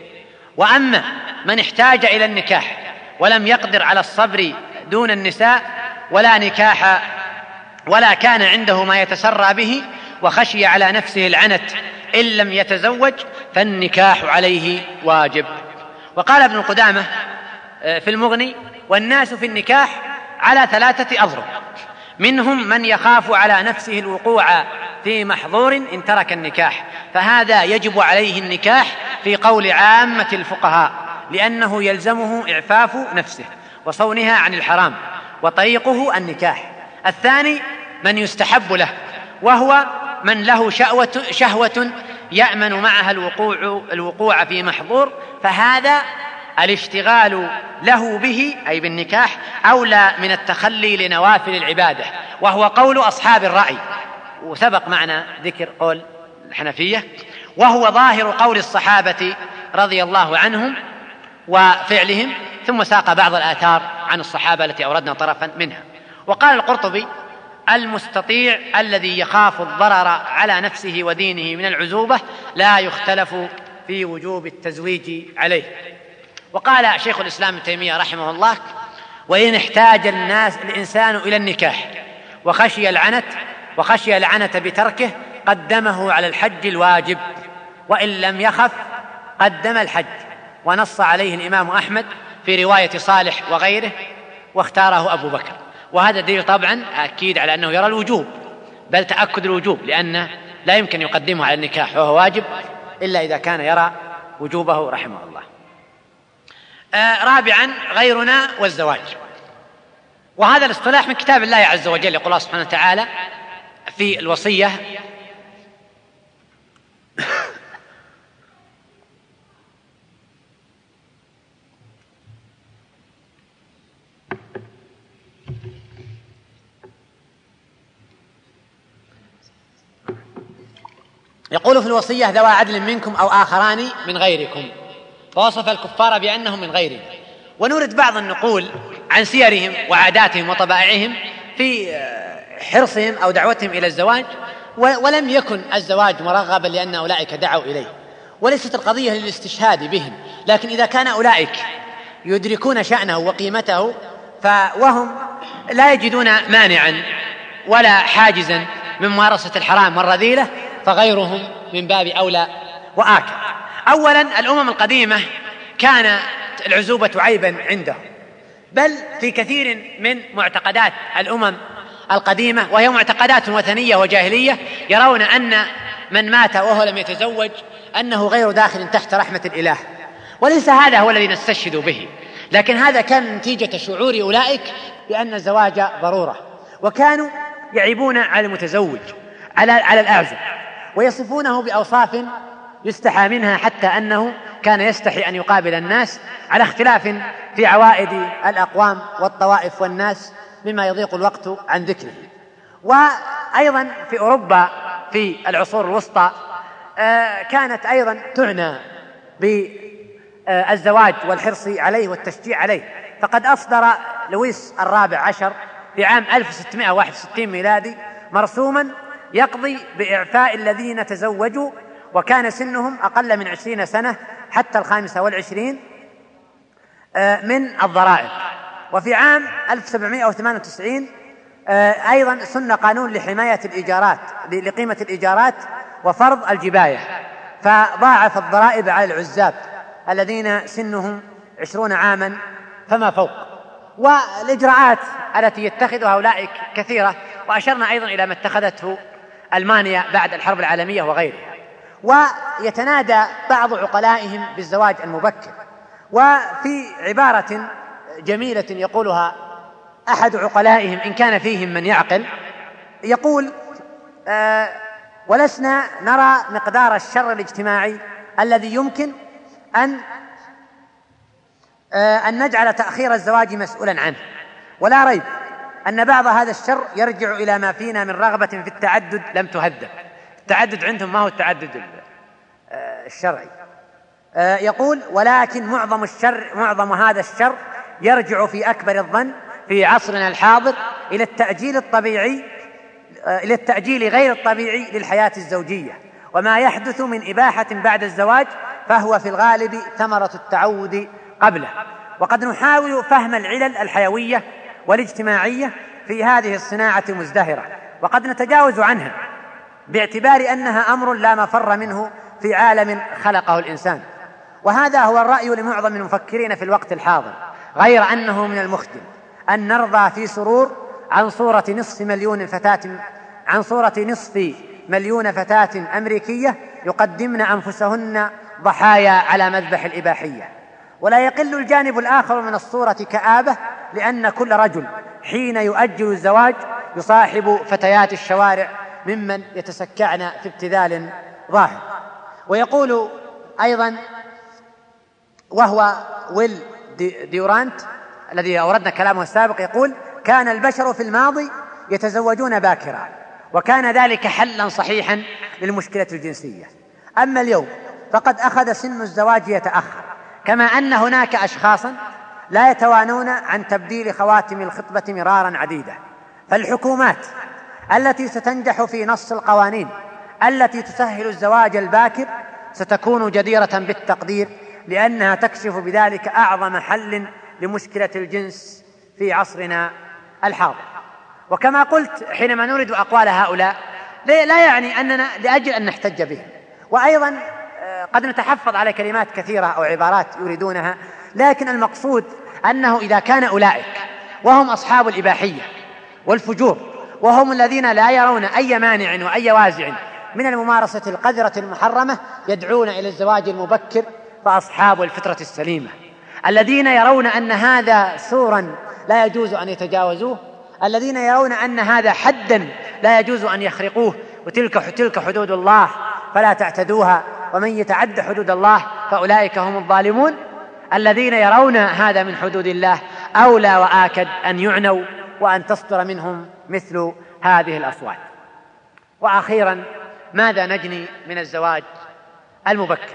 وأما من احتاج إلى النكاح ولم يقدر على الصبر دون النساء ولا نكاح ولا كان عنده ما يتسرى به وخشي على نفسه العنت إن لم يتزوج فالنكاح عليه واجب. وقال ابن قدامة في المغني: والناس في النكاح على ثلاثة أضرب، منهم من يخاف على نفسه الوقوع في محظور إن ترك النكاح، فهذا يجب عليه النكاح في قول عامة الفقهاء، لأنه يلزمه إعفاف نفسه وصونها عن الحرام، وطريقه النكاح. الثاني من يستحب له، وهو من له شهوة, شهوة يأمن معها الوقوع, الوقوع في محظور، فهذا الاشتغال له به أي بالنكاح أولى من التخلي لنوافل العبادة، وهو قول أصحاب الرأي، وسبق معنا ذكر قول الحنفية، وهو ظاهر قول الصحابة رضي الله عنهم وفعلهم، ثم ساق بعض الآثار عن الصحابة التي أوردنا طرفا منها. وقال القرطبي: المستطيع الذي يخاف الضرر على نفسه ودينه من العزوبة لا يختلف في وجوب التزويج عليه. وقال شيخ الإسلام ابن تيمية رحمه الله: وإن احتاج الناس الإنسان إلى النكاح وخشي العنت وخشي العنت بتركه قدمه على الحج الواجب، وإن لم يخف قدم الحج، ونص عليه الإمام أحمد في رواية صالح وغيره، واختاره أبو بكر. وهذا دليل طبعا أكيد على أنه يرى الوجوب، بل تأكد الوجوب، لأنه لا يمكن يقدمه على النكاح وهو واجب إلا إذا كان يرى وجوبه رحمه الله. آه رابعا غيرنا والزواج، وهذا الاصطلاح من كتاب الله عز وجل. يقول الله سبحانه وتعالى في الوصية: يقول في الوصية: ذوى عدل منكم أو آخران من غيركم، فوصف الكفار بأنهم من غيره. ونورد بعض النقول عن سيرهم وعاداتهم وطبائعهم في حرصهم أو دعوتهم إلى الزواج، ولم يكن الزواج مرغبا لأن أولئك دعوا إليه، وليست القضية للاستشهاد بهم، لكن إذا كان أولئك يدركون شأنه وقيمته فوهم لا يجدون مانعا ولا حاجزا من ممارسة الحرام والرذيلة، فغيرهم من باب أولى وآكل. أولا الأمم القديمة كان العزوبة عيبا عندهم، بل في كثير من معتقدات الأمم القديمة، وهي معتقدات وثنية وجاهلية، يرون أن من مات وهو لم يتزوج أنه غير داخل تحت رحمة الإله، وليس هذا هو الذي نستشهد به، لكن هذا كان نتيجة شعور أولئك بأن الزواج ضرورة، وكانوا يعيبون على المتزوج على على الأعزب ويصفونه بأوصاف يستحى منها، حتى أنه كان يستحي أن يقابل الناس، على اختلاف في عوائد الأقوام والطوائف والناس مما يضيق الوقت عن ذكره. وأيضا في أوروبا في العصور الوسطى كانت أيضا تعنى بالزواج والحرص عليه والتشجيع عليه، فقد أصدر لويس الرابع عشر في عام ألف وستمائة وواحد وستين ميلادي مرسوما يقضي بإعفاء الذين تزوجوا وكان سنهم أقل من عشرين سنة حتى الخامسة والعشرين من الضرائب. وفي عام ألف وسبعمائة وثمانية وتسعين أيضا سن قانون لحماية الإيجارات لقيمة الإيجارات وفرض الجباية، فضاعف الضرائب على العزاب الذين سنهم عشرون عاما فما فوق. والإجراءات التي يتخذها أولئك كثيرة، وأشرنا أيضا إلى ما اتخذته ألمانيا بعد الحرب العالمية وغيرها. ويتنادى بعض عقلائهم بالزواج المبكر، وفي عبارة جميلة يقولها أحد عقلائهم إن كان فيهم من يعقل، يقول: آه ولسنا نرى مقدار الشر الاجتماعي الذي يمكن أن أن نجعل تأخير الزواج مسؤولا عنه. ولا ريب أن بعض هذا الشر يرجع إلى ما فينا من رغبة في التعدد لم تهذب. التعدد عندهم ما هو التعدد الشرعي. يقول: ولكن معظم الشر معظم هذا الشر يرجع في أكبر الظن في عصرنا الحاضر إلى التأجيل الطبيعي إلى التأجيل غير الطبيعي للحياة الزوجية، وما يحدث من إباحة بعد الزواج فهو في الغالب ثمرة التعود قبله. وقد نحاول فهم العلل الحيوية والاجتماعية في هذه الصناعة المزدهرة، وقد نتجاوز عنها باعتبار أنها أمر لا مفر منه في عالم خلقه الإنسان. وهذا هو الرأي لمعظم المفكرين في الوقت الحاضر، غير أنه من المخجل أن نرضى في سرور عن صورة نصف مليون فتاة عن صورة نصف مليون فتاة أمريكية يقدمن أنفسهن ضحايا على مذبح الإباحية. ولا يقل الجانب الآخر من الصورة كآبة، لأن كل رجل حين يؤجل الزواج يصاحب فتيات الشوارع ممن يتسكعن في ابتذال ظاهر. ويقول أيضا، وهو ويل ديورانت الذي أوردنا كلامه السابق، يقول: كان البشر في الماضي يتزوجون باكرا، وكان ذلك حلا صحيحا للمشكلة الجنسية. أما اليوم فقد أخذ سن الزواج يتأخر، كما أن هناك أشخاصا لا يتوانون عن تبديل خواتم الخطبة مرارا عديدة. فالحكومات التي ستنجح في نص القوانين التي تسهل الزواج الباكر ستكون جديرة بالتقدير، لأنها تكشف بذلك أعظم حل لمشكلة الجنس في عصرنا الحاضر. وكما قلت حينما نريد أقوال هؤلاء لا يعني أننا لأجل أن نحتج بهم، وأيضا قد نتحفظ على كلمات كثيرة أو عبارات يريدونها، لكن المقصود أنه إذا كان أولئك وهم أصحاب الإباحية والفجور، وهم الذين لا يرون أي مانع وأي وازع من الممارسة القذرة المحرمة، يدعون إلى الزواج المبكر، فأصحاب الفطرة السليمة الذين يرون أن هذا سورا لا يجوز أن يتجاوزوه، الذين يرون أن هذا حدا لا يجوز أن يخرقوه، وتلك تلك حدود الله فلا تعتدوها، ومن يتعد حدود الله فأولئك هم الظالمون. الذين يرون هذا من حدود الله أولى وآكد أن يعنوا وأن تصدر منهم مثل هذه الأصوات. وأخيرا، ماذا نجني من الزواج المبكر؟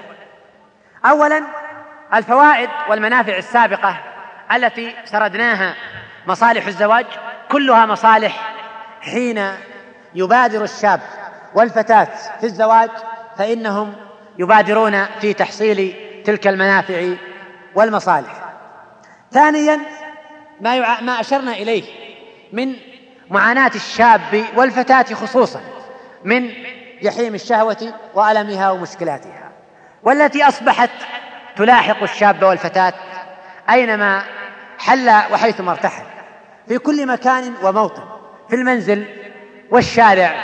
أولا، الفوائد والمنافع السابقة التي سردناها. مصالح الزواج كلها مصالح حين يبادر الشاب والفتاة في الزواج، فإنهم يبادرون في تحصيل تلك المنافع والمصالح. ثانيا، ما, يع... ما أشرنا إليه من معاناة الشاب والفتاة خصوصا من جحيم الشهوة وألمها ومشكلاتها، والتي أصبحت تلاحق الشاب والفتاة أينما حل وحيثما ارتحل، في كل مكان وموطن، في المنزل والشارع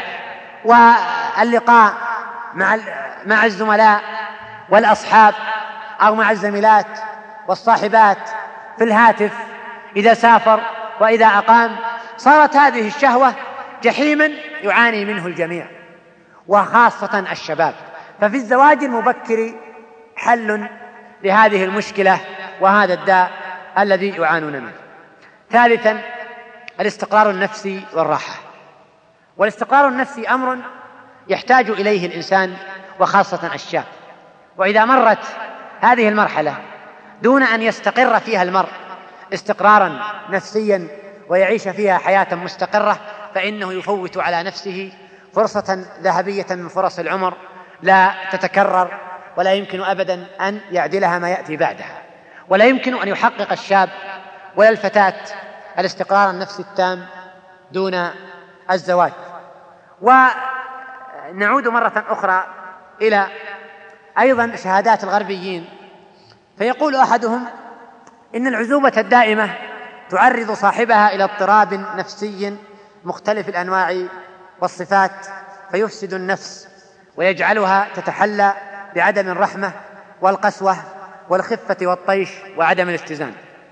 واللقاء مع مع الزملاء والأصحاب أو مع الزميلات والصاحبات، في الهاتف إذا سافر وإذا أقام. صارت هذه الشهوة جحيما يعاني منه الجميع وخاصة الشباب، ففي الزواج المبكر حل لهذه المشكلة وهذا الداء الذي يعانون منه. ثالثا، الاستقرار النفسي والراحة. والاستقرار النفسي أمر يحتاج إليه الإنسان وخاصة الشاب، وإذا مرت هذه المرحلة دون أن يستقر فيها المرء استقرارا نفسيا ويعيش فيها حياة مستقرة، فإنه يفوت على نفسه فرصة ذهبية من فرص العمر لا تتكرر، ولا يمكن أبدا أن يعدلها ما يأتي بعدها. ولا يمكن أن يحقق الشاب ولا الفتاة الاستقرار النفسي التام دون الزواج. ونعود مرة أخرى إلى أيضا شهادات الغربيين، فيقول أحدهم إن العزوبة الدائمة تعرض صاحبها إلى اضطراب نفسي مختلف الأنواع والصفات، فيفسد النفس ويجعلها تتحلى بعدم الرحمة والقسوة والخفة والطيش وعدم الاتزان.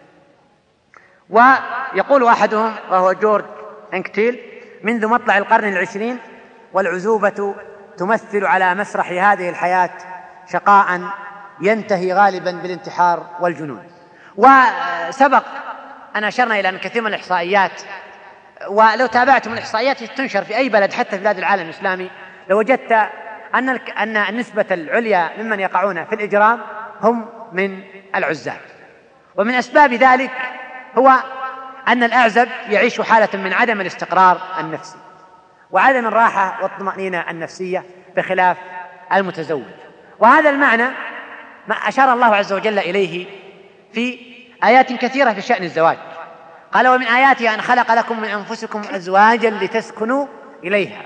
ويقول أحدهم وهو جورج انكتيل: منذ مطلع القرن العشرين والعزوبة تمثل على مسرح هذه الحياة شقاء ينتهي غالبا بالانتحار والجنون. وسبق أن أشرنا إلى أن كثير من الإحصائيات، ولو تابعتم الإحصائيات تنشر في أي بلد حتى في بلاد العالم الإسلامي، لوجدت أن أن النسبة العليا ممن يقعون في الإجرام هم من العزاب. ومن أسباب ذلك هو أن الأعزب يعيش حالة من عدم الاستقرار النفسي وعدم الراحة والطمأنينة النفسية بخلاف المتزوج. وهذا المعنى ما أشار الله عز وجل إليه في آيات كثيرة في شأن الزواج. قال: ومن آياته أن خلق لكم من أنفسكم أزواجا لتسكنوا إليها،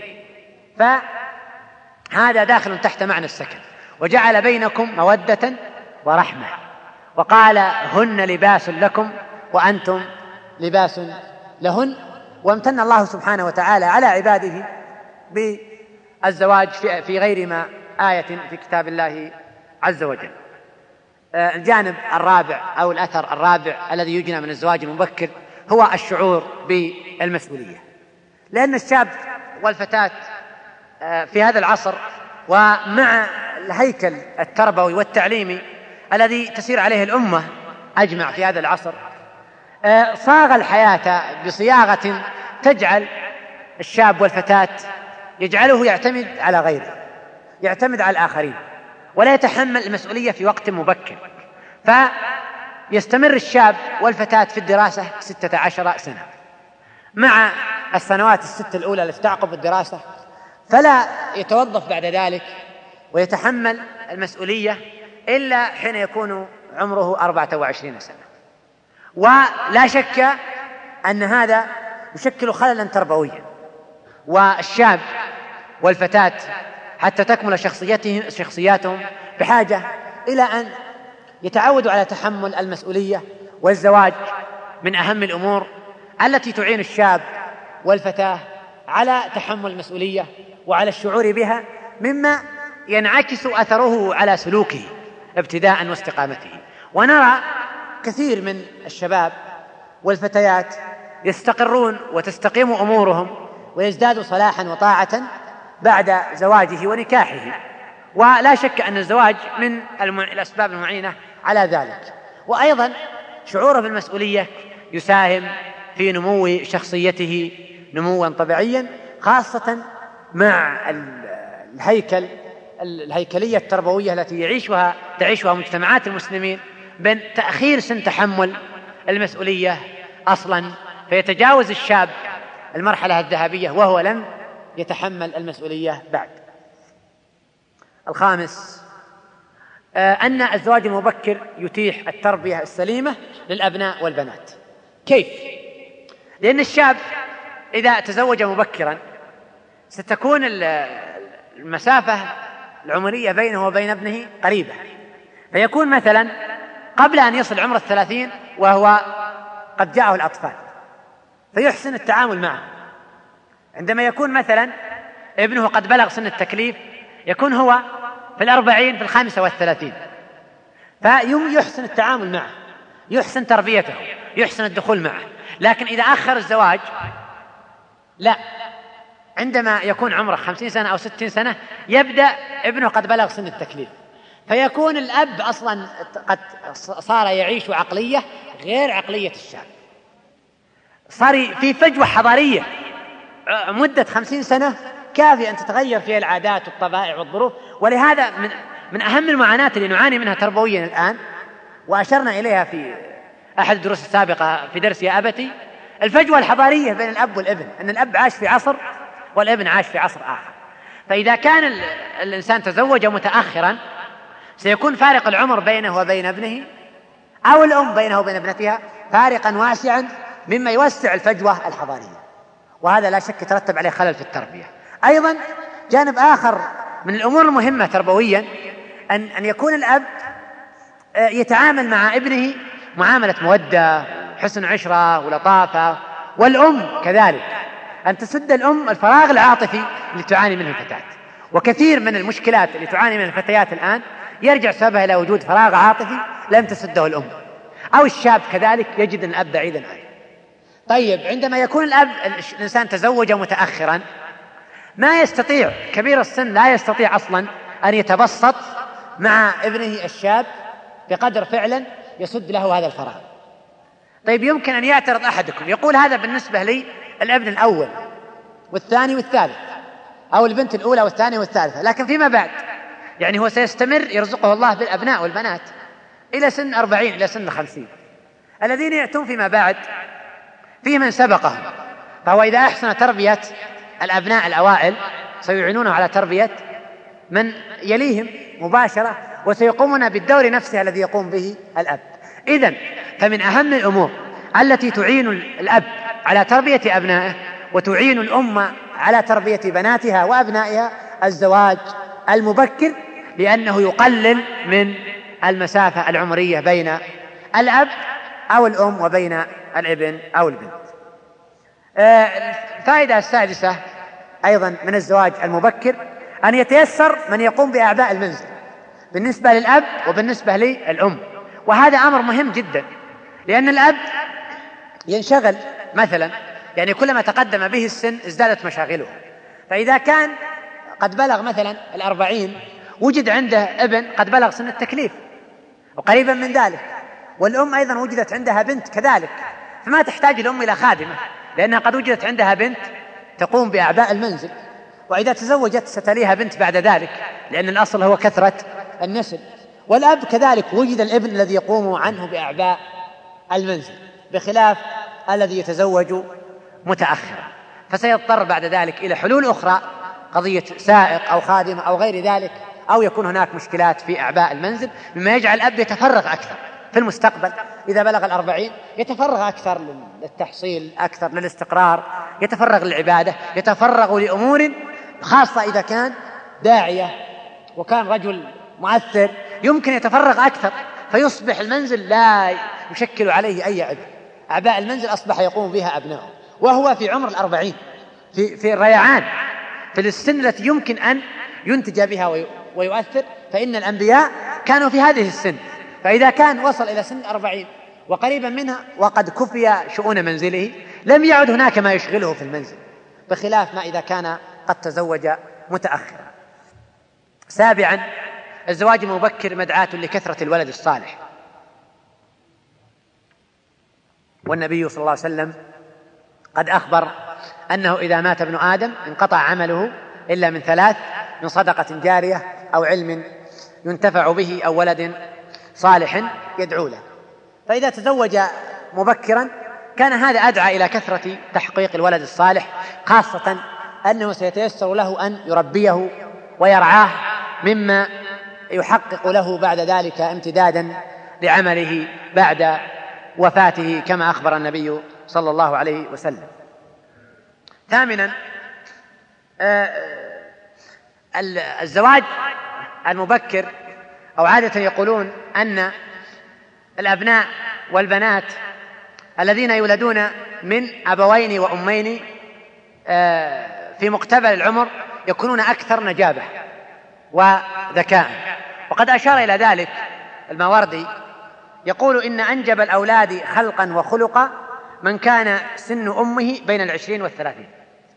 فهذا داخل تحت معنى السكن. وجعل بينكم مودة ورحمة، وقال: هن لباس لكم وأنتم لباس لهن. وامتن الله سبحانه وتعالى على عباده بالزواج في غير ما آية في كتاب الله عز وجل. الجانب الرابع أو الأثر الرابع الذي يجنى من الزواج المبكر هو الشعور بالمسؤولية، لأن الشاب والفتاة في هذا العصر ومع الهيكل التربوي والتعليمي الذي تسير عليه الأمة أجمع في هذا العصر، صاغ الحياة بصياغة تجعل الشاب والفتاة يجعله يعتمد على غيره، يعتمد على الآخرين، ولا يتحمل المسؤولية في وقت مبكر. فيستمر الشاب والفتاة في الدراسة ستة عشر سنة، مع السنوات الست الأولى التي تعقب الدراسة، فلا يتوظف بعد ذلك ويتحمل المسؤولية إلا حين يكون عمره أربعة وعشرين سنة. ولا شك أن هذا يشكل خللا تربويا، والشاب والفتاة حتى تكمل شخصيتهم شخصياتهم بحاجة إلى أن يتعودوا على تحمل المسؤولية. والزواج من أهم الأمور التي تعين الشاب والفتاة على تحمل المسؤولية وعلى الشعور بها، مما ينعكس أثره على سلوكه ابتداء واستقامته. ونرى كثير من الشباب والفتيات يستقرون وتستقيم أمورهم ويزدادوا صلاحا وطاعة بعد زواجه ونكاحه. ولا شك أن الزواج من الأسباب المعينة على ذلك. وأيضا شعوره بالمسؤولية يساهم في نمو شخصيته نموا طبيعيا، خاصة مع الهيكل الهيكلية التربوية التي يعيشها تعيشها مجتمعات المسلمين، بين تأخير سن تحمل المسؤولية أصلا، فيتجاوز الشاب المرحلة الذهبية وهو لم يتحمل المسؤولية بعد. الخامس أن الزواج المبكر يتيح التربية السليمة للأبناء والبنات. كيف؟ لأن الشاب إذا تزوج مبكرا ستكون المسافة العمرية بينه وبين ابنه قريبة، فيكون مثلا قبل أن يصل عمر الثلاثين وهو قد جاءه الأطفال، فيحسن التعامل معه. عندما يكون مثلا ابنه قد بلغ سن التكليف يكون هو في الأربعين في الخامسة والثلاثين، فيحسن التعامل معه، يحسن تربيته، يحسن الدخول معه. لكن إذا أخر الزواج لا، عندما يكون عمره خمسين سنة أو ستين سنة يبدأ ابنه قد بلغ سن التكليف، فيكون الأب أصلا قد صار يعيش عقلية غير عقلية الشاب، صار في فجوة حضارية. مدة خمسين سنة كافي أن تتغير فيها العادات والطبائع والظروف. ولهذا من, من أهم المعاناة اللي نعاني منها تربويا الآن، وأشرنا إليها في أحد الدروس السابقة في درس يا أبتي، الفجوة الحضارية بين الأب والابن، أن الأب عاش في عصر والابن عاش في عصر آخر. فإذا كان الإنسان تزوج متأخرا سيكون فارق العمر بينه وبين ابنه، أو الأم بينه وبين ابنتها، فارقا واسعا مما يوسع الفجوة الحضارية، وهذا لا شك يترتب عليه خلل في التربية. أيضا جانب آخر من الأمور المهمة تربويا أن, أن يكون الأب يتعامل مع ابنه معاملة مودة، حسن عشرة ولطافة، والأم كذلك أن تسد الأم الفراغ العاطفي اللي تعاني منه الفتاة. وكثير من المشكلات اللي تعاني منها الفتيات الآن يرجع سببها إلى وجود فراغ عاطفي لم تسده الأم، أو الشاب كذلك يجد أن الأب بعيدا عنه. طيب عندما يكون الأب الإنسان تزوج متأخرا ما يستطيع، كبير السن لا يستطيع أصلا أن يتبسط مع ابنه الشاب بقدر فعلا يسد له هذا الفراغ. طيب يمكن أن يعترض أحدكم يقول هذا بالنسبة لي الابن الأول والثاني والثالث، أو البنت الأولى والثانية والثالثة، لكن فيما بعد يعني هو سيستمر يرزقه الله بالأبناء والبنات إلى سن أربعين إلى سن خمسين. الذين يأتون فيما بعد فيه من سبقهم، فهو إذا أحسن تربية الأبناء الأوائل سيعينونه على تربية من يليهم مباشرة، وسيقومون بالدور نفسه الذي يقوم به الأب. إذن فمن أهم الأمور التي تعين الأب على تربية أبنائه وتعين الأم على تربية بناتها وأبنائها الزواج المبكر، لأنه يقلل من المسافة العمرية بين الأب أو الأم وبين الابن أو البنت. الفائدة السادسة أيضا من الزواج المبكر أن يتيسر من يقوم بأعباء المنزل بالنسبة للأب وبالنسبة للأم، وهذا أمر مهم جدا، لأن الأب ينشغل مثلا، يعني كلما تقدم به السن ازدادت مشاغله، فإذا كان قد بلغ مثلا الأربعين وجد عنده ابن قد بلغ سن التكليف وقريبا من ذلك، والأم أيضا وجدت عندها بنت كذلك، فما تحتاج الأم إلى خادمة لأنها قد وجدت عندها بنت تقوم بأعباء المنزل، وإذا تزوجت ستليها بنت بعد ذلك، لأن الأصل هو كثرة النسل. والأب كذلك وجد الابن الذي يقوم عنه بأعباء المنزل، بخلاف الذي يتزوج متأخرا، فسيضطر بعد ذلك إلى حلول أخرى، قضية سائق أو خادمة أو غير ذلك، أو يكون هناك مشكلات في أعباء المنزل، مما يجعل الأب يتفرغ أكثر في المستقبل إذا بلغ الأربعين، يتفرغ أكثر للتحصيل، أكثر للاستقرار، يتفرغ للعبادة، يتفرغ لأمور خاصة إذا كان داعية وكان رجل مؤثر يمكن يتفرغ أكثر، فيصبح المنزل لا يشكل عليه أي عبء، أعباء المنزل أصبح يقوم بها أبنائه وهو في عمر الأربعين، في, في الريعان، في السن التي يمكن أن ينتج بها ويؤثر. فإن الأنبياء كانوا في هذه السن، فإذا كان وصل إلى سن أربعين وقريبا منها وقد كفي شؤون منزله لم يعد هناك ما يشغله في المنزل، بخلاف ما إذا كان قد تزوج متأخرا. سابعا الزواج المبكر مدعاة لكثرة الولد الصالح، والنبي صلى الله عليه وسلم قد أخبر أنه إذا مات ابن آدم انقطع عمله إلا من ثلاث: من صدقة جارية أو علم ينتفع به أو ولد صالح يدعو له. فإذا تزوج مبكرا كان هذا أدعى إلى كثرة تحقيق الولد الصالح، خاصة أنه سيتيسر له أن يربيه ويرعاه، مما يحقق له بعد ذلك امتدادا لعمله بعد وفاته كما أخبر النبي صلى الله عليه وسلم. ثامنا الزواج المبكر، أو عادة يقولون أن الأبناء والبنات الذين يولدون من أبوين وأمين في مقتبل العمر يكونون أكثر نجابة وذكاء، وقد أشار إلى ذلك الماوردي، يقول إن أنجب الأولاد خلقا وخلقا من كان سن أمه بين العشرين والثلاثين.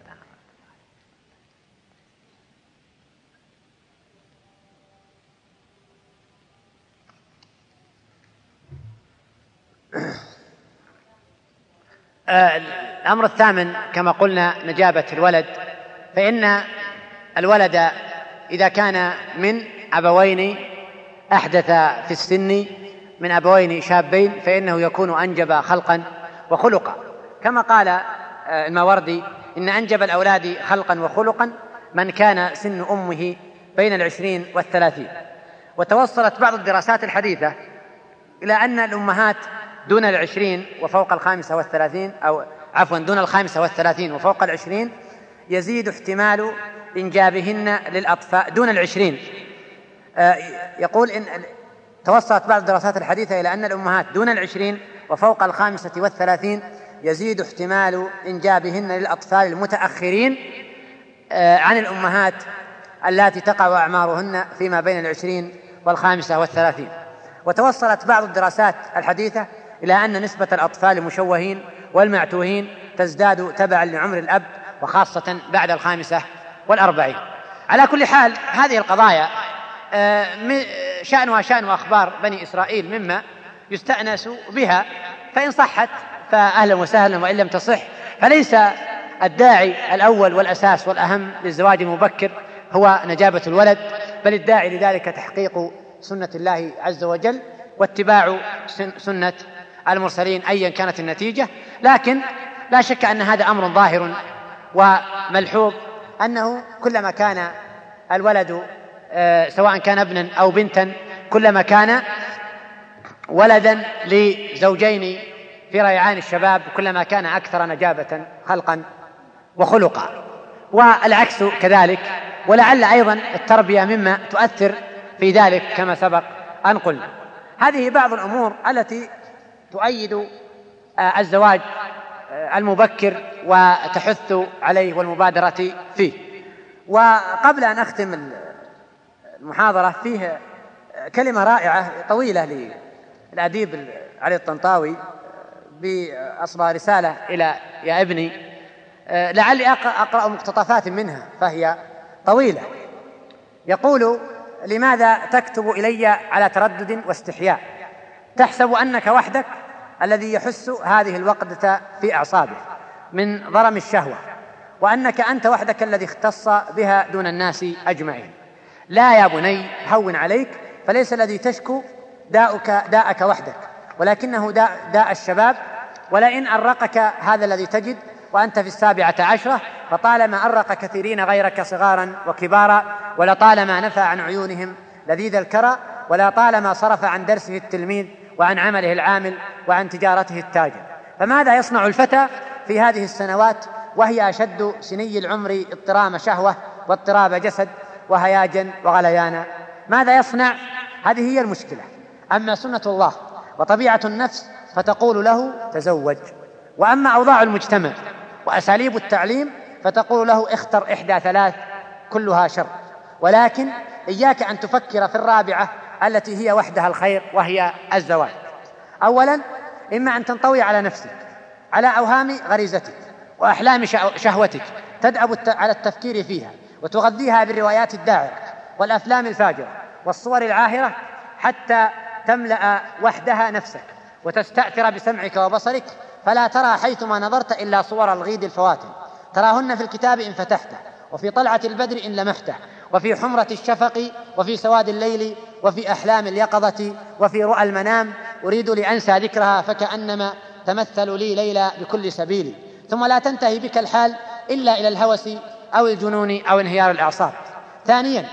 الأمر الثامن كما قلنا نجابة الولد، فإن الولد إذا كان من أبوين أحدث في السن من أبوين شابين فإنه يكون أنجب خلقا وخلقا، كما قال الماوردي إن أنجب الأولاد خلقا وخلقا من كان سن أمه بين العشرين والثلاثين. وتوصلت بعض الدراسات الحديثة إلى أن الأمهات دون العشرين وفوق الخامسة والثلاثين، أو عفوا دون الخامسة والثلاثين وفوق العشرين يزيد احتمال إنجابهن للأطفال دون العشرين. يقول إن توصلت بعض الدراسات الحديثة إلى أن الأمهات دون العشرين وفوق الخامسة والثلاثين يزيد احتمال إنجابهن للأطفال المتأخرين عن الأمهات التي تقع أعمارهن فيما بين العشرين والخامسة والثلاثين. وتوصلت بعض الدراسات الحديثة إلى أن نسبة الأطفال المشوهين والمعتوهين تزداد تبعا لعمر الأب، وخاصة بعد الخامسة والأربعين. على كل حال هذه القضايا شأنها شأن أخبار بني إسرائيل مما يستأنس بها، فإن صحت فأهلا وسهلا، وإن لم تصح فليس الداعي الأول والأساس والأهم للزواج المبكر هو نجابة الولد، بل الداعي لذلك تحقيق سنة الله عز وجل واتباع سنة المرسلين أيا كانت النتيجة. لكن لا شك أن هذا أمر ظاهر وملحوظ، أنه كلما كان الولد سواء كان ابنا أو بنتا كلما كان ولدا لزوجين في ريعان الشباب كلما كان أكثر نجابة خلقا وخلقا، والعكس كذلك. ولعل أيضا التربية مما تؤثر في ذلك كما سبق أن قلنا. هذه بعض الأمور التي تؤيد الزواج المبكر وتحث عليه والمبادرة فيه. وقبل أن أختم المحاضرة فيه كلمة رائعة طويلة للأديب علي الطنطاوي بأصبح رسالة إلى يا ابني، لعلي أقرأ مقتطفات منها فهي طويلة. يقول: لماذا تكتب إلي على تردد واستحياء؟ تحسب أنك وحدك الذي يحس هذه الوقدة في أعصابه من ضرم الشهوة، وأنك أنت وحدك الذي اختص بها دون الناس أجمعين. لا يا بني، هون عليك، فليس الذي تشكو داؤك داءك وحدك، ولكنه داء, داء الشباب. ولئن أرقك هذا الذي تجد وأنت في السابعة عشرة فطالما أرق كثيرين غيرك صغارا وكبارا، ولطالما نفى عن عيونهم لذيذ الكرى، ولا طالما صرف عن درسه التلميذ وعن عمله العامل وعن تجارته التاجر. فماذا يصنع الفتى في هذه السنوات وهي أشد سني العمر اضطرام شهوة واضطراب جسد وهياجا وغليانا؟ ماذا يصنع؟ هذه هي المشكلة. أما سنة الله وطبيعة النفس فتقول له تزوج، وأما أوضاع المجتمع وأساليب التعليم فتقول له اختر إحدى ثلاث كلها شر. ولكن إياك أن تفكر في الرابعة التي هي وحدها الخير، وهي الزواج. أولا، إما أن تنطوي على نفسك على أوهام غريزتك وأحلام شهوتك تدأب على التفكير فيها وتغذيها بالروايات الداعرة والأفلام الفاجرة والصور العاهرة حتى تملأ وحدها نفسك وتستأثر بسمعك وبصرك، فلا ترى حيثما نظرت إلا صور الغيد الفواتن، تراهن في الكتاب إن فتحته، وفي طلعة البدر إن لمحته، وفي حمرة الشفق، وفي سواد الليل، وفي أحلام اليقظة، وفي رؤى المنام. أريد لأنسى ذكرها فكأنما تمثل لي ليلى بكل سبيل، ثم لا تنتهي بك الحال إلا إلى الهوس أو الجنون أو انهيار الأعصاب. ثانيا،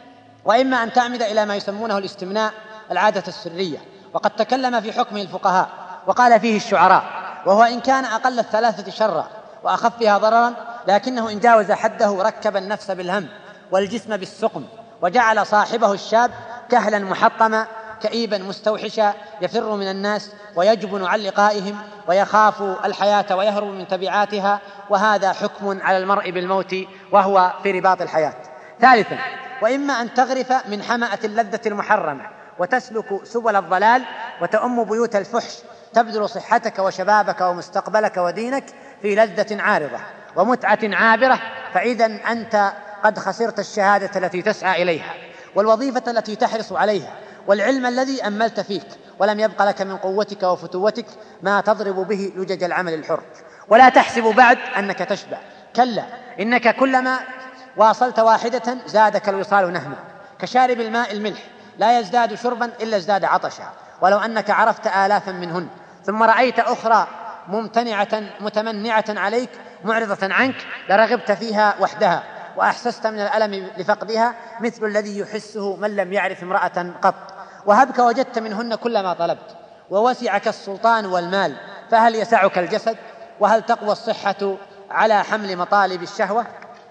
وإما أن تعمد إلى ما يسمونه الاستمناء، العادة السرية، وقد تكلم في حكمه الفقهاء وقال فيه الشعراء: وهو إن كان أقل الثلاثة شرا وأخفها ضررا، لكنه إن جاوز حده ركب النفس بالهم والجسم بالسقم، وجعل صاحبه الشاب كهلا محطما كئيبا مستوحشا يفر من الناس ويجبن عن لقائهم ويخاف الحياة ويهرب من تبعاتها، وهذا حكم على المرء بالموت وهو في رباط الحياة. ثالثا، وإما أن تغرف من حمأة اللذة المحرمة وتسلك سبل الضلال وتأم بيوت الفحش، تبذل صحتك وشبابك ومستقبلك ودينك في لذة عارضة ومتعة عابرة، فإذا أنت قد خسرت الشهادة التي تسعى إليها، والوظيفة التي تحرص عليها، والعلم الذي أملت فيك، ولم يبق لك من قوتك وفتوتك ما تضرب به لجج العمل الحر. ولا تحسب بعد أنك تشبع، كلا، إنك كلما واصلت واحدة زادك الوصال نهما، كشارب الماء الملح لا يزداد شربا إلا ازداد عطشا. ولو أنك عرفت آلافا منهن ثم رأيت أخرى ممتنعة متمنعة عليك معرضة عنك لرغبت فيها وحدها، وأحسست من الألم لفقدها مثل الذي يحسه من لم يعرف امرأة قط. وهبك وجدت منهن كل ما طلبت، ووسعك السلطان والمال، فهل يسعك الجسد؟ وهل تقوى الصحة على حمل مطالب الشهوة؟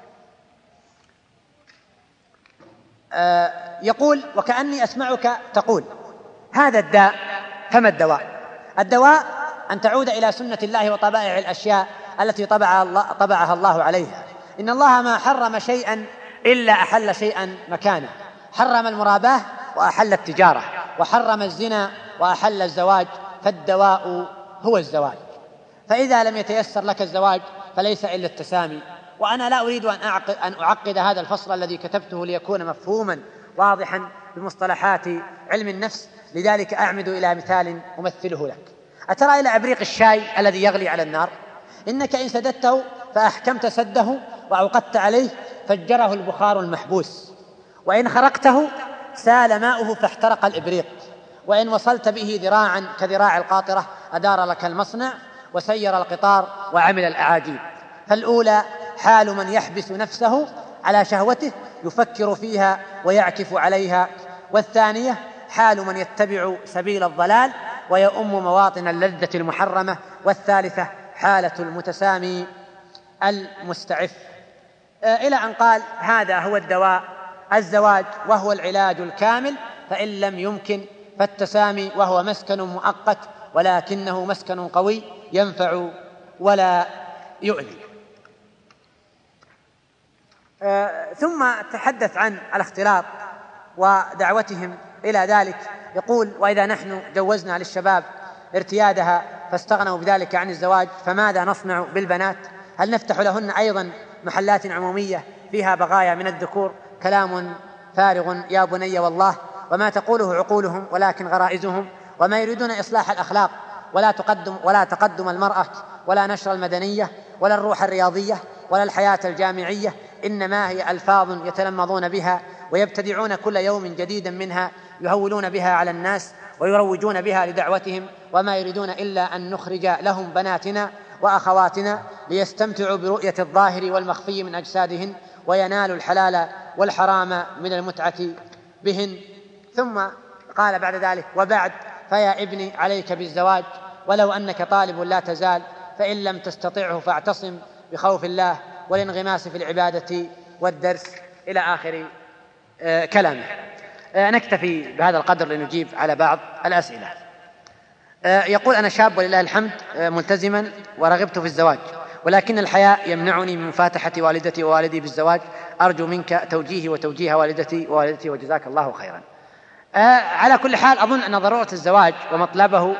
آه يقول: وكأني أسمعك تقول هذا الداء، فما الدواء؟ الدواء أن تعود إلى سنة الله وطبائع الأشياء التي طبعها الله, طبعها الله عليها. إن الله ما حرم شيئا إلا أحل شيئا مكانه، حرم المراباة وأحل التجارة، وحرم الزنا وأحل الزواج، فالدواء هو الزواج. فإذا لم يتيسر لك الزواج فليس إلا التسامي. وأنا لا أريد أن أعقد, أن أعقد هذا الفصل الذي كتبته ليكون مفهوما واضحا بمصطلحات علم النفس، لذلك أعمد إلى مثال أمثله لك. أترى إلى أبريق الشاي الذي يغلي على النار؟ إنك إن سددته فأحكمت سده وأوقدت عليه فجره البخار المحبوس، وإن خرقته سال ماؤه فاحترق الإبريق، وإن وصلت به ذراعا كذراع القاطرة أدار لك المصنع وسير القطار وعمل الأعاجيب. فالأولى حال من يحبس نفسه على شهوته يفكر فيها ويعكف عليها، والثانية حال من يتبع سبيل الضلال ويؤم مواطن اللذة المحرمة، والثالثة حالة المتسامي المستعف. إلى أن قال هذا هو الدواء الزواج وهو العلاج الكامل، فإن لم يمكن فالتسامي وهو مسكن مؤقت ولكنه مسكن قوي ينفع ولا يؤذي. آه ثم تحدث عن الاختلاط ودعوتهم إلى ذلك. يقول وإذا نحن جوزنا للشباب ارتيادها فاستغنوا بذلك عن الزواج فماذا نصنع بالبنات؟ هل نفتح لهن أيضا محلات عمومية فيها بغايا من الذكور؟ كلام فارغ يا بني والله، وما تقوله عقولهم ولكن غرائزهم، وما يريدون إصلاح الأخلاق ولا تقدم ولا تقدم المرأة ولا نشر المدنية ولا الروح الرياضية ولا الحياة الجامعية، إنما هي ألفاظ يتلمضون بها ويبتدعون كل يوم جديدا منها يهولون بها على الناس ويروجون بها لدعوتهم، وما يريدون إلا أن نخرج لهم بناتنا وأخواتنا ليستمتعوا برؤية الظاهر والمخفي من أجسادهن وينالوا الحلال والحرام من المتعة بهن. ثم قال بعد ذلك وبعد فيا ابني عليك بالزواج ولو أنك طالب لا تزال، فإن لم تستطعه فاعتصم بخوف الله والانغماس في العبادة والدرس، إلى آخر آه كلامه. آه نكتفي بهذا القدر لنجيب على بعض الأسئلة. آه يقول أنا شاب ولله الحمد آه ملتزما ورغبت في الزواج، ولكن الحياء يمنعني من مفاتحة والدتي ووالدي بالزواج، أرجو منك توجيهي وتوجيه والدتي ووالدتي وجزاك الله خيرا. آه على كل حال أظن أن ضرورة الزواج ومطلبه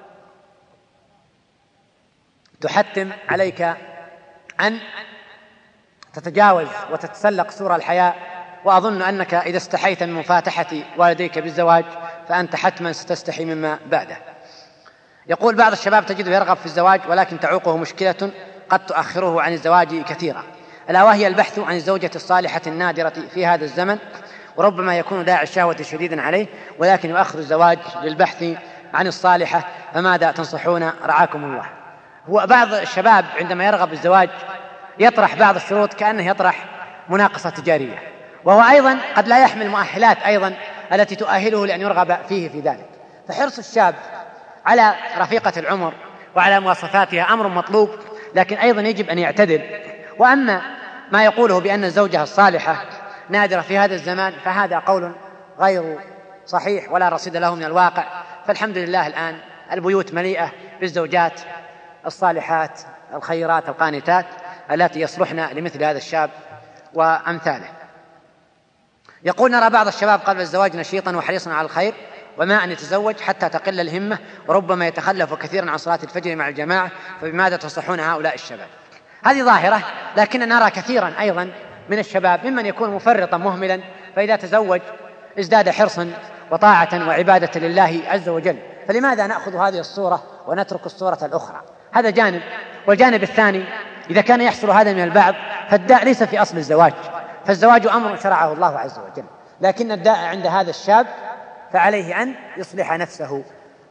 تحتم عليك أن تتجاوز وتتسلق سور الحياء، وأظن أنك إذا استحيت من مفاتحة والديك بالزواج فأنت حتما ستستحي مما بعده. يقول بعض الشباب تجده يرغب في الزواج ولكن تعوقه مشكلة قد تؤخره عن الزواج كثيرا، ألا وهي البحث عن الزوجة الصالحة النادرة في هذا الزمن، وربما يكون داعي الشهوة شديدا عليه ولكن يؤخر الزواج للبحث عن الصالحة، فماذا تنصحون رعاكم الله؟ هو بعض الشباب عندما يرغب بالزواج يطرح بعض الشروط كأنه يطرح مناقصة تجارية، وهو أيضا قد لا يحمل المؤهلات أيضا التي تؤهله لأن يرغب فيه في ذلك. فحرص الشاب على رفيقة العمر وعلى مواصفاتها أمر مطلوب، لكن أيضا يجب أن يعتدل. وأما ما يقوله بأن الزوجة الصالحة نادرة في هذا الزمان فهذا قول غير صحيح ولا رصيد له من الواقع، فالحمد لله الآن البيوت مليئة بالزوجات الصالحات الخيرات القانتات التي يصلحن لمثل هذا الشاب وأمثاله. يقول نرى بعض الشباب قبل الزواج نشيطا وحريصا على الخير وما أن يتزوج حتى تقل الهمة وربما يتخلف كثيرا عن صلاة الفجر مع الجماعة، فبماذا تصحون هؤلاء الشباب؟ هذه ظاهرة، لكن نرى كثيرا أيضا من الشباب ممن يكون مفرطا مهملا، فإذا تزوج ازداد حرصا وطاعة وعبادة لله عز وجل، فلماذا نأخذ هذه الصورة ونترك الصورة الأخرى؟ هذا جانب. والجانب الثاني إذا كان يحصل هذا من البعض فالداء ليس في أصل الزواج، فالزواج أمر شرعه الله عز وجل، لكن الداء عند هذا الشاب فعليه أن يصلح نفسه.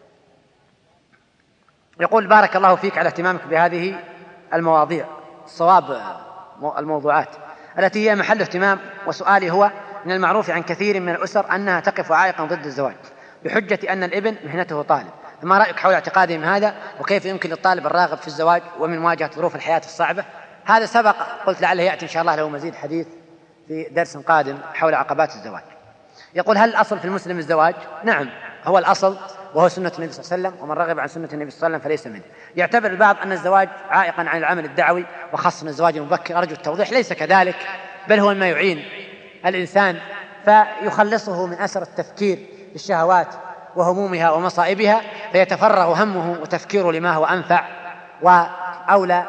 يقول بارك الله فيك على اهتمامك بهذه المواضيع الصواب الموضوعات التي هي محل اهتمام، وسؤالي هو من المعروف عن كثير من الأسر أنها تقف عائقا ضد الزواج بحجة أن الابن مهنته طالب، فما رأيك حول اعتقادهم هذا؟ وكيف يمكن للطالب الراغب في الزواج ومن مواجهة ظروف الحياة الصعبة؟ هذا سبق قلت لعله يأتي إن شاء الله له مزيد حديث في درس قادم حول عقبات الزواج. يقول هل الأصل في المسلم الزواج؟ نعم هو الأصل، وهو سنة النبي صلى الله عليه وسلم، ومن رغب عن سنة النبي صلى الله عليه وسلم فليس منه. يعتبر البعض أن الزواج عائقا عن العمل الدعوي وخاصة الزواج المبكر، أرجو التوضيح، ليس كذلك، بل هو ما يعين الإنسان فيخلصه من أسر التفكير في الشهوات وهمومها ومصائبها، فيتفرغ همه وتفكيره لما هو أنفع وأولى.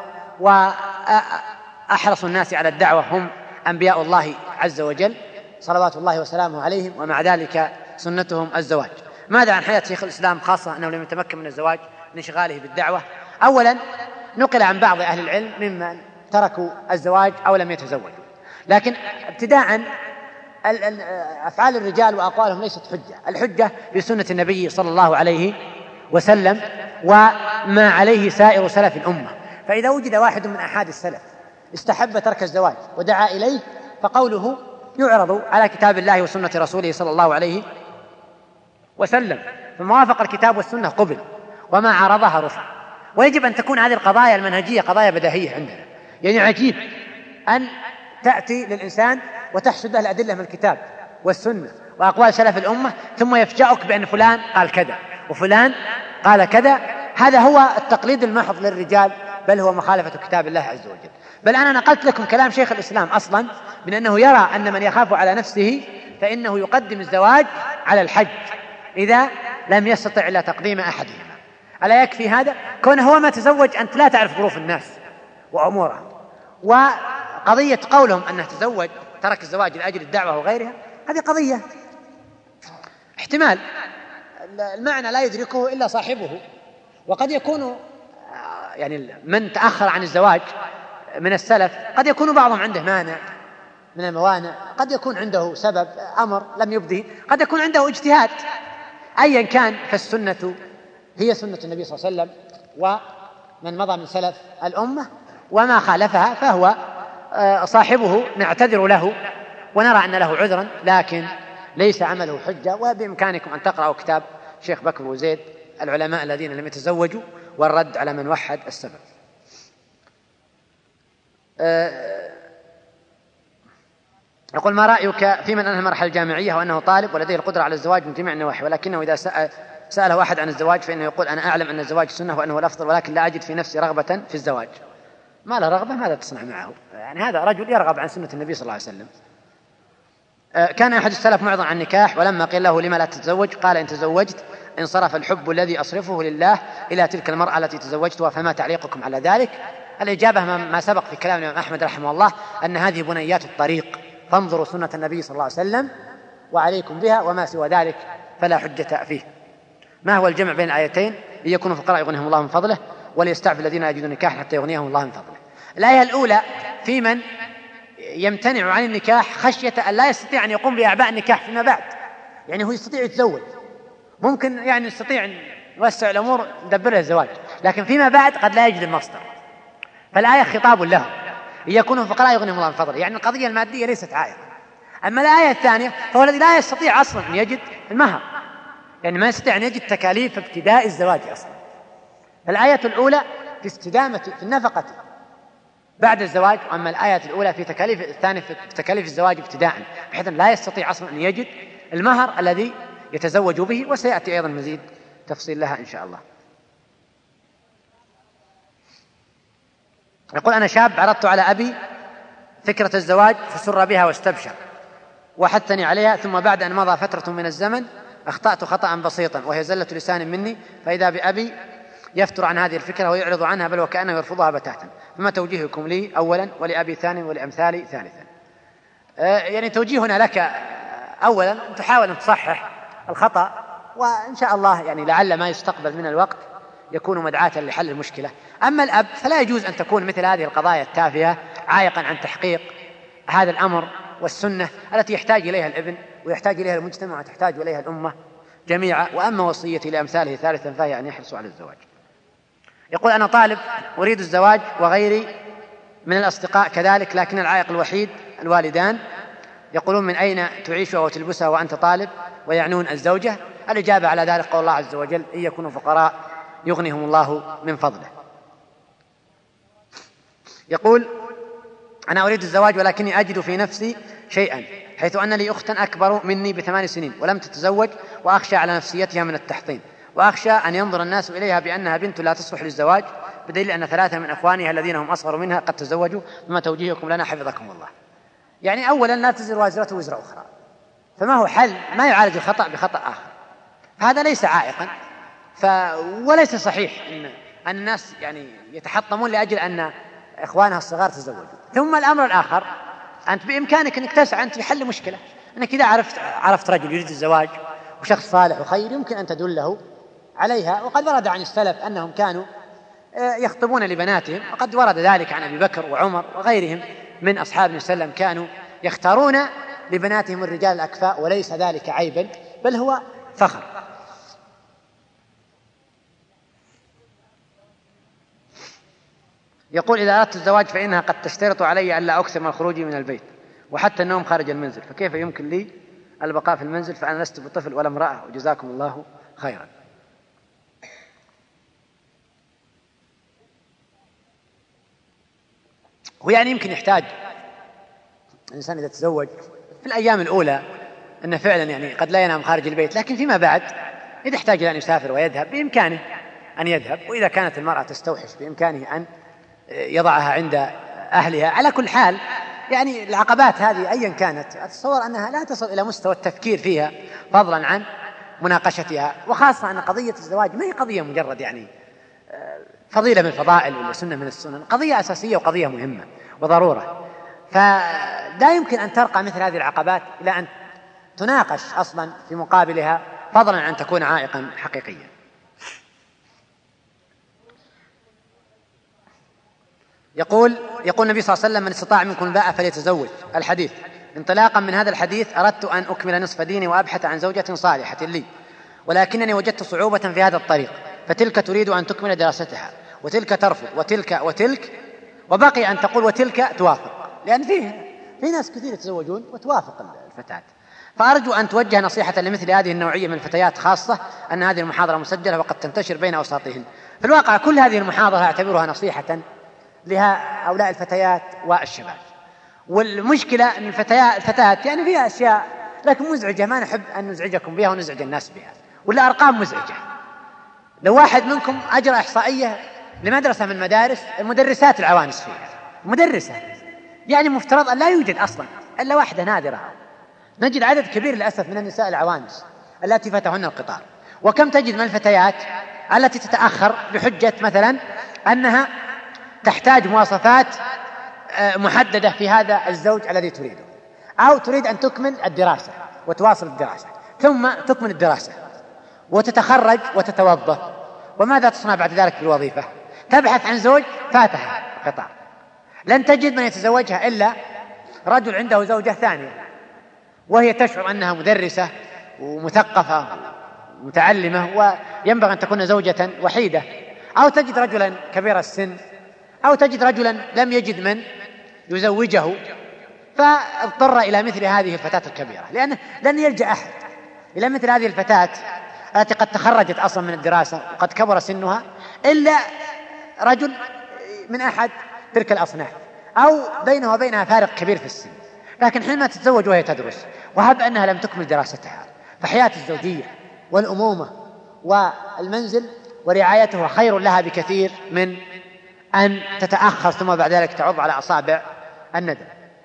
وأحرص الناس على الدعوة هم أنبياء الله عز وجل صلوات الله وسلامه عليهم، ومع ذلك سنتهم الزواج. ماذا عن حياة شيخ الإسلام، خاصة أنه لم يتمكن من الزواج لانشغاله بالدعوة؟ أولا نقل عن بعض أهل العلم ممن تركوا الزواج أو لم يتزوجوا، لكن ابتداء أفعال الرجال وأقوالهم ليست حجة، الحجة بسنة النبي صلى الله عليه وسلم وما عليه سائر سلف الأمة. فإذا وجد واحد من أحد السلف استحب ترك الزواج ودعا إليه فقوله يعرض على كتاب الله وسنة رسوله صلى الله عليه وسلم، فما وافق الكتاب والسنة قبل وما عارضها رفض. ويجب أن تكون هذه القضايا المنهجية قضايا بديهية عندنا. يعني عجيب أن تأتي للإنسان وتحشد له الأدلة من الكتاب والسنة وأقوال سلف الأمة ثم يفجأك بأن فلان قال كذا وفلان قال كذا. هذا هو التقليد المحض للرجال، بل هو مخالفة كتاب الله عز وجل. بل أنا نقلت لكم كلام شيخ الإسلام أصلا من أنه يرى أن من يخاف على نفسه فإنه يقدم الزواج على الحج إذا لم يستطع إلا تقديم أحدهما. ألا يكفي هذا؟ كونه هو ما تزوج أنت لا تعرف ظروف الناس وأمورهم، وقضية قولهم أنه تزوج ترك الزواج لأجل الدعوة وغيرها هذه قضية احتمال المعنى لا يدركه إلا صاحبه. وقد يكون يعني من تأخر عن الزواج من السلف قد يكون بعضهم عنده مانع من الموانع، قد يكون عنده سبب أمر لم يبده، قد يكون عنده اجتهاد. أيا كان فالسنة هي سنة النبي صلى الله عليه وسلم ومن مضى من سلف الأمة، وما خالفها فهو صاحبه نعتذر له ونرى أن له عذرا، لكن ليس عمله حجة. وبإمكانكم أن تقرأوا كتاب شيخ بكر وزيد العلماء الذين لم يتزوجوا والرد على من وحد السبب. يقول ما رأيك في من أنهى المرحلة الجامعية وأنه طالب ولديه القدرة على الزواج من جميع النواحي، ولكنه إذا سأل سأله أحد عن الزواج فإنه يقول أنا أعلم أن الزواج سنة وأنه الأفضل، ولكن لا أجد في نفسي رغبة في الزواج. ما له رغبة ماذا تصنع معه؟ يعني هذا رجل يرغب عن سنة النبي صلى الله عليه وسلم. كان أحد السلف معرضا عن النكاح، ولما قيل له لما لا تتزوج قال إن تزوجت انصرف الحب الذي أصرفه لله إلى تلك المرأة التي تزوجتها، فما تعليقكم على ذلك؟ الإجابة ما سبق في كلام الإمام أحمد رحمه الله أن هذه بنيات الطريق، فانظروا سنة النبي صلى الله عليه وسلم وعليكم بها، وما سوى ذلك فلا حجة فيه. ما هو الجمع بين الآيتين؟ ليكونوا فقراء يغنيهم الله من فضله وليستعفف الذين يجدون نكاحا حتى يغنيهم الله من فضله. الآية الأولى في من يمتنع عن النكاح خشية أن لا يستطيع أن يقوم بأعباء النكاح فيما بعد. يعني هو يستطيع يتزوج، ممكن يعني يستطيع أن يوسع الأمور ندبر له الزواج، لكن فيما بعد قد لا يجد المصدر. فالآية خطاب له ليكونوا فقراء يغنيهم الله من فضله، يعني القضية المادية ليست عائقة. أما الآية الثانية فهو الذي لا يستطيع أصلا أن يجد المهر، يعني ما يستطيع أن يجد تكاليف ابتداء الزواج أصلا. الآية الأولى في استدامة في النفقة بعد الزواج، وأما الآية الأولى في تكاليف الثانية في تكاليف الزواج ابتداء، بحيث لا يستطيع أصلا أن يجد المهر الذي يتزوج به، وسيأتي أيضا مزيد تفصيل لها إن شاء الله. يقول أنا شاب عرضت على أبي فكرة الزواج فسر بها واستبشر وحثني عليها، ثم بعد أن مضى فترة من الزمن أخطأت خطأ بسيطا وهي زلة لسان مني، فإذا بأبي يفتر عن هذه الفكرة ويعرض عنها بل وكأنه يرفضها بتاتا، فما توجيهكم لي أولا ولأبي ثانيا ولأمثالي ثالثا؟ آه يعني توجيهنا لك أولا أن تحاول أن تصحح الخطأ، وإن شاء الله يعني لعل ما يستقبل من الوقت يكون مدعاة لحل المشكلة. أما الأب فلا يجوز أن تكون مثل هذه القضايا التافهة عائقا عن تحقيق هذا الأمر والسنة التي يحتاج إليها الابن ويحتاج إليها المجتمع وتحتاج إليها الأمة جميعا. وأما وصيتي لأمثاله ثالثا فهي أن يحرصوا على الزواج. يقول أنا طالب أريد الزواج وغيري من الأصدقاء كذلك، لكن العائق الوحيد الوالدان، يقولون من أين تعيشها وتلبسها وأنت طالب، ويعنون الزوجة. الإجابة على ذلك قول الله عز وجل إن يكونوا فقراء يغنيهم الله من فضله. يقول أنا أريد الزواج ولكني أجد في نفسي شيئا، حيث أن لي أختا أكبر مني بثمان سنين ولم تتزوج، وأخشى على نفسيتها من التحطيم، وأخشى أن ينظر الناس إليها بأنها بنت لا تصلح للزواج، بدليل أن ثلاثة من أخوانها الذين هم أصغر منها قد تزوجوا. فما توجيهكم لنا حفظكم الله؟ يعني أولا لا تزر وازرة وزر أخرى، فما هو حل ما يعالج الخطأ بخطأ آخر، هذا ليس عائقا ف... وليس صحيح أن... أن الناس يعني يتحطمون لأجل أن إخوانها الصغار تزوجوا. ثم الأمر الآخر أنت بإمكانك أنك تسعى أنت في حل مشكلة، أنك إذا عرفت عرفت رجل يريد الزواج وشخص صالح وخير يمكن أن تدله عليها. وقد ورد عن السلف أنهم كانوا يخطبون لبناتهم، وقد ورد ذلك عن أبي بكر وعمر وغيرهم من أصحاب النبي صلى الله عليه وسلم، كانوا يختارون لبناتهم الرجال الأكفاء، وليس ذلك عيبا بل هو فخر. يقول: إذا أردت الزواج فإنها قد تشترط علي ألا أكثر من خروجي من البيت وحتى النوم خارج المنزل، فكيف يمكن لي البقاء في المنزل؟ فأنا لست بطفل ولا امرأة، وجزاكم الله خيرا. هو يعني يمكن يحتاج الإنسان إذا تزوج في الأيام الأولى أنه فعلا يعني قد لا ينام خارج البيت، لكن فيما بعد إذا احتاج أن يسافر ويذهب بإمكانه أن يذهب، وإذا كانت المرأة تستوحش بإمكانه أن يضعها عند أهلها. على كل حال يعني العقبات هذه أيا كانت أتصور أنها لا تصل إلى مستوى التفكير فيها فضلا عن مناقشتها، وخاصة أن قضية الزواج ما هي قضية مجرد يعني فضيلة من الفضائل ولا سنة من السنن، قضية أساسية وقضية مهمة وضرورة، فلا يمكن أن ترقى مثل هذه العقبات إلى أن تناقش أصلا في مقابلها فضلا عن أن تكون عائقا حقيقيا. يقول يقول النبي صلى الله عليه وسلم: من استطاع منكم الباءة فليتزوج. الحديث. انطلاقا من هذا الحديث أردت أن أكمل نصف ديني وأبحث عن زوجة صالحة لي، ولكنني وجدت صعوبة في هذا الطريق، فتلك تريد أن تكمل دراستها وتلك ترفض وتلك وتلك، وبقي أن تقول وتلك توافق، لأن فيه في ناس كثير يتزوجون وتوافق الفتاة. فأرجو أن توجه نصيحة لمثل هذه النوعية من الفتيات، خاصة أن هذه المحاضرة مسجلة وقد تنتشر بين أوساطهن. في الواقع كل هذه المحاضرة أعتبرها نصيحة لهؤلاء الفتيات والشباب. والمشكلة أن الفتيات الفتاة يعني فيها أشياء لكن مزعجة، ما نحب أن نزعجكم بها ونزعج الناس بها، ولا أرقام مزعجة. لو واحد منكم أجرى إحصائية لمدرسة من مدارس المدرسات العوانس فيها، مدرسة يعني مفترض أن لا يوجد أصلا إلا واحدة نادرة، نجد عدد كبير للأسف من النساء العوانس التي فتهن القطار. وكم تجد من الفتيات التي تتأخر بحجة مثلا أنها تحتاج مواصفات محددة في هذا الزوج الذي تريده، أو تريد أن تكمل الدراسة وتواصل الدراسة ثم تكمل الدراسة وتتخرج وتتوظف، وماذا تصنع بعد ذلك بالوظيفة؟ تبحث عن زوج فاتها قطار. لن تجد من يتزوجها إلا رجل عنده زوجة ثانية وهي تشعر أنها مدرسة ومثقفة ومتعلمة وينبغي أن تكون زوجة وحيدة، أو تجد رجلا كبير السن، أو تجد رجلا لم يجد من يزوجه فاضطر إلى مثل هذه الفتاة الكبيرة، لأنه لن يلجأ أحد إلى مثل هذه الفتاة التي قد تخرجت أصلا من الدراسة وقد كبر سنها إلا رجل من أحد تلك الأصناف، أو بينه وبينها فارق كبير في السن. لكن حينما تتزوج وهي تدرس وهب أنها لم تكمل دراستها، فحياة الزوجية والأمومة والمنزل ورعايته خير لها بكثير من أن تتأخر ثم بعد ذلك تعض على أصابع الندم.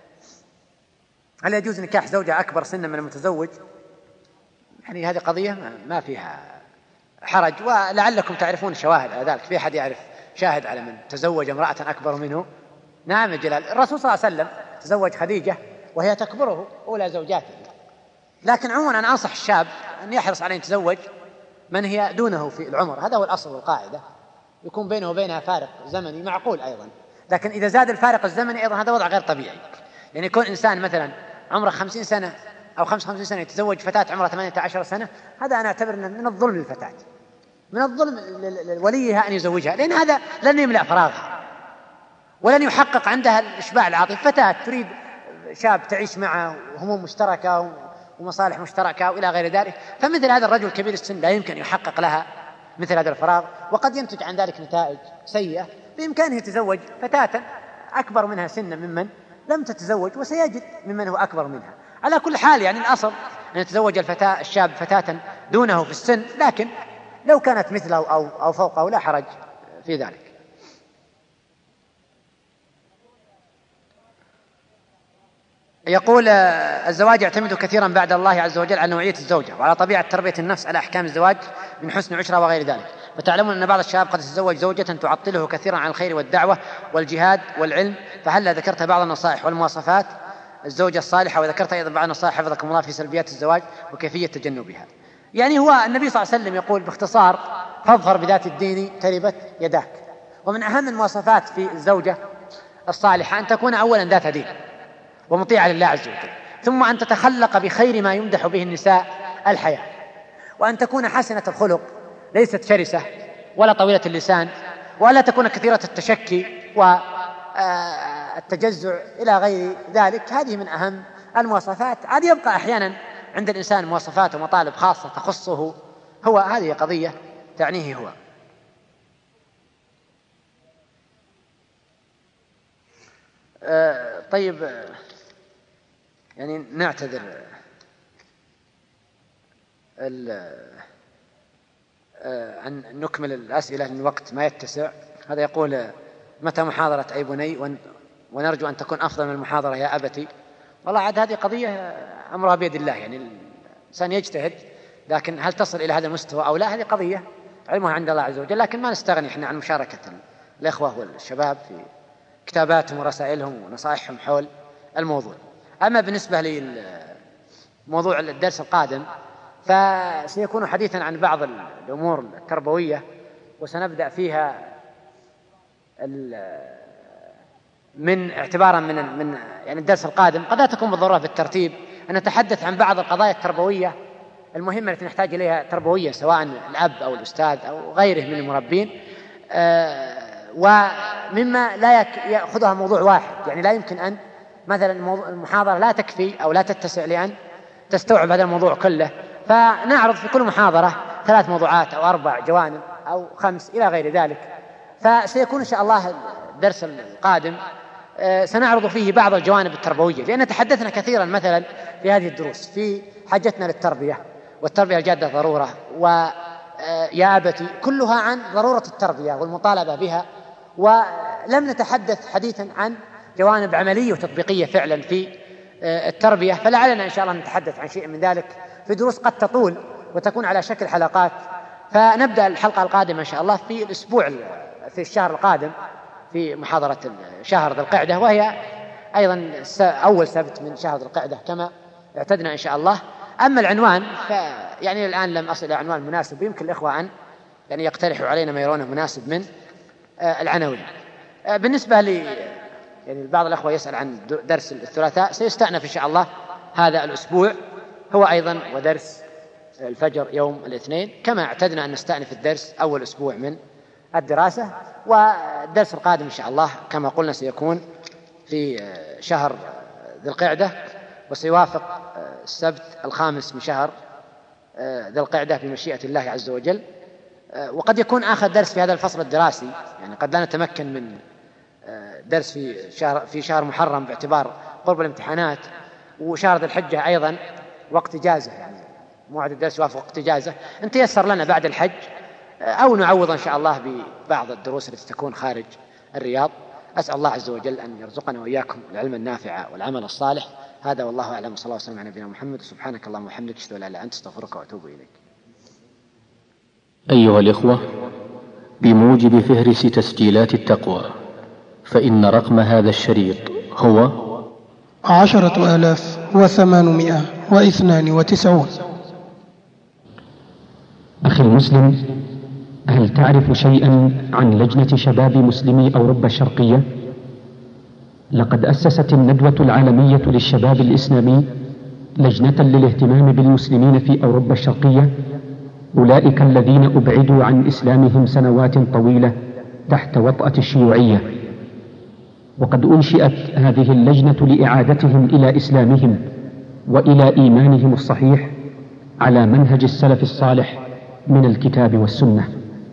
هل يجوز نكاح زوجة أكبر سنا من المتزوج؟ يعني هذه قضية ما فيها حرج، ولعلكم تعرفون شواهد على ذلك. في أحد يعرف شاهد على من تزوج امرأة أكبر منه؟ نعم يا جلال، الرسول صلى الله عليه وسلم تزوج خديجة وهي تكبره أولى زوجاته. لكن عموما أنا أنصح الشاب أن يحرص على أن يتزوج من هي دونه في العمر، هذا هو الأصل والقاعدة، يكون بينه وبينها فارق زمني معقول أيضا. لكن إذا زاد الفارق الزمني أيضا هذا وضع غير طبيعي، يعني يكون إنسان مثلا عمره خمسين سنة أو خمسة وخمسين سنة يتزوج فتاة عمرها ثمانية عشر سنة، هذا أنا أعتبر من الظلم للفتاة، من الظلم لوليها أن يزوجها، لأن هذا لن يملأ فراغها ولن يحقق عندها الإشباع العاطفي. فتاة تريد شاب تعيش معه وهموم مشتركة ومصالح مشتركة وإلى غير ذلك، فمثل هذا الرجل كبير السن لا يمكن يحقق لها مثل هذا الفراغ، وقد ينتج عن ذلك نتائج سيئة. بإمكانه يتزوج فتاة أكبر منها سنا ممن لم تتزوج، وسيجد ممن هو أكبر منها. على كل حال يعني الأصل أن يتزوج الفتاة الشاب فتاة دونه في السن، لكن لو كانت مثله أو, أو فوقه لا حرج في ذلك. يقول الزواج يعتمد كثيرا بعد الله عز وجل على نوعية الزوجة وعلى طبيعة تربية النفس على أحكام الزواج من حسن عشرة وغير ذلك. فتعلمون أن بعض الشباب قد يتزوج زوجة تعطله كثيرا عن الخير والدعوة والجهاد والعلم، فهل ذكرت بعض النصائح والمواصفات الزوجة الصالحة، وذكرت أيضا بعض النصائح حفظكم الله في سلبيات الزواج وكيفية تجنبها؟ يعني هو النبي صلى الله عليه وسلم يقول باختصار: فاظفر بذات الدين تربت يداك. ومن أهم المواصفات في الزوجة الصالحة أن تكون أولا ذات دين ومطيعة لله عز وجل، ثم أن تتخلق بخير ما يمدح به النساء الحياة، وأن تكون حسنة الخلق ليست شرسة ولا طويلة اللسان، ولا تكون كثيرة التشكي والتجزع إلى غير ذلك. هذه من أهم المواصفات. عاد يبقى أحيانا عند الإنسان مواصفات ومطالب خاصة تخصه هو، هذه قضية تعنيه هو. آه طيب، آه يعني نعتذر آه عن نكمل الأسئلة لأن الوقت ما يتسع. هذا يقول: متى محاضرة أي بني؟ ونرجو أن تكون أفضل من المحاضرة يا أبتي. والله عاد هذه قضية أمرها بيد الله، يعني الإنسان يجتهد، لكن هل تصل إلى هذا المستوى أو لا هذه قضية علمها عند الله عز وجل. لكن ما نستغني إحنا عن مشاركة الإخوة والشباب في كتاباتهم ورسائلهم ونصائحهم حول الموضوع. أما بالنسبة لموضوع الدرس القادم فسيكون حديثا عن بعض الأمور التربوية، وسنبدأ فيها من اعتبارا من من يعني الدرس القادم قد لا تكون بالضرورة بالترتيب أن نتحدث عن بعض القضايا التربوية المهمة التي نحتاج إليها تربوية، سواء الأب أو الأستاذ أو غيره من المربين، آه ومما لا يأخذها موضوع واحد. يعني لا يمكن أن مثلا المحاضرة لا تكفي أو لا تتسع لأن تستوعب هذا الموضوع كله، فنعرض في كل محاضرة ثلاث موضوعات أو أربع جوانب أو خمس إلى غير ذلك. فسيكون إن شاء الله الدرس القادم سنعرض فيه بعض الجوانب التربوية، لأن تحدثنا كثيرا مثلا في هذه الدروس في حاجتنا للتربية، والتربية الجادة ضرورة، ويا أبتي كلها عن ضرورة التربية والمطالبة بها، ولم نتحدث حديثا عن جوانب عملية وتطبيقية فعلا في التربية. فلعلنا إن شاء الله نتحدث عن شيء من ذلك في دروس قد تطول وتكون على شكل حلقات. فنبدأ الحلقة القادمة إن شاء الله في الأسبوع في الشهر القادم في محاضرة شهر ذي القعدة، وهي أيضا أول سبت من شهر ذي القعدة كما اعتدنا إن شاء الله. أما العنوان فيعني الآن لم أصل إلى عنوان مناسب، يمكن الإخوة أن يعني يقترحوا علينا ما يرونه مناسب من العناوين. بالنسبة لي يعني بعض الأخوة يسأل عن درس الثلاثاء، سيستأنف إن شاء الله هذا الأسبوع هو أيضا ودرس الفجر يوم الاثنين، كما اعتدنا أن نستأنف الدرس أول أسبوع من الدراسة. والدرس القادم إن شاء الله كما قلنا سيكون في شهر ذي القعدة، وسيوافق السبت الخامس من شهر ذي القعدة بمشيئة الله عز وجل. وقد يكون آخر درس في هذا الفصل الدراسي، يعني قد لا نتمكن من درس في شهر في شهر محرم باعتبار قرب الامتحانات، وشهر ذي الحجة أيضا وقت إجازة، يعني موعد الدرس يوافق وقت إجازة. إن تيسر لنا بعد الحج أو نعوض إن شاء الله ببعض الدروس التي تكون خارج الرياض. أسأل الله عز وجل أن يرزقنا وإياكم العلم النافع والعمل الصالح. هذا والله أعلم، صلى الله وسلم على نبينا محمد. سبحانك اللهم وبحمدك، أشهد أن لا إله إلا أنت، أستغفرك وأتوب إليك. أيها الإخوة، بموجب فهرس تسجيلات التقوى فإن رقم هذا الشريط هو عشرة آلاف وثمانمائة واثنان وتسعون. أخي المسلم، هل تعرف شيئا عن لجنة شباب مسلمي أوروبا الشرقية؟ لقد أسست الندوة العالمية للشباب الإسلامي لجنة للاهتمام بالمسلمين في أوروبا الشرقية، أولئك الذين أبعدوا عن إسلامهم سنوات طويلة تحت وطأة الشيوعية. وقد أنشئت هذه اللجنة لإعادتهم إلى إسلامهم وإلى إيمانهم الصحيح على منهج السلف الصالح من الكتاب والسنة.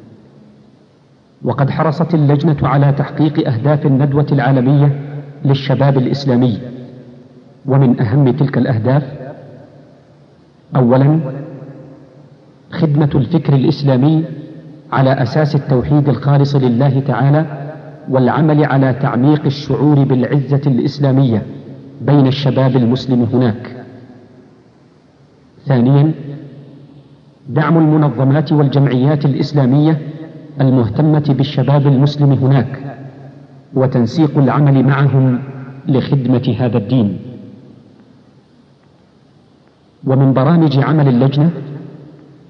وقد حرصت اللجنة على تحقيق أهداف الندوة العالمية للشباب الإسلامي، ومن أهم تلك الأهداف: أولا، خدمة الفكر الإسلامي على أساس التوحيد الخالص لله تعالى، والعمل على تعميق الشعور بالعزة الإسلامية بين الشباب المسلم هناك. ثانيا، دعم المنظمات والجمعيات الإسلامية المهتمة بالشباب المسلم هناك، وتنسيق العمل معهم لخدمة هذا الدين. ومن برامج عمل اللجنة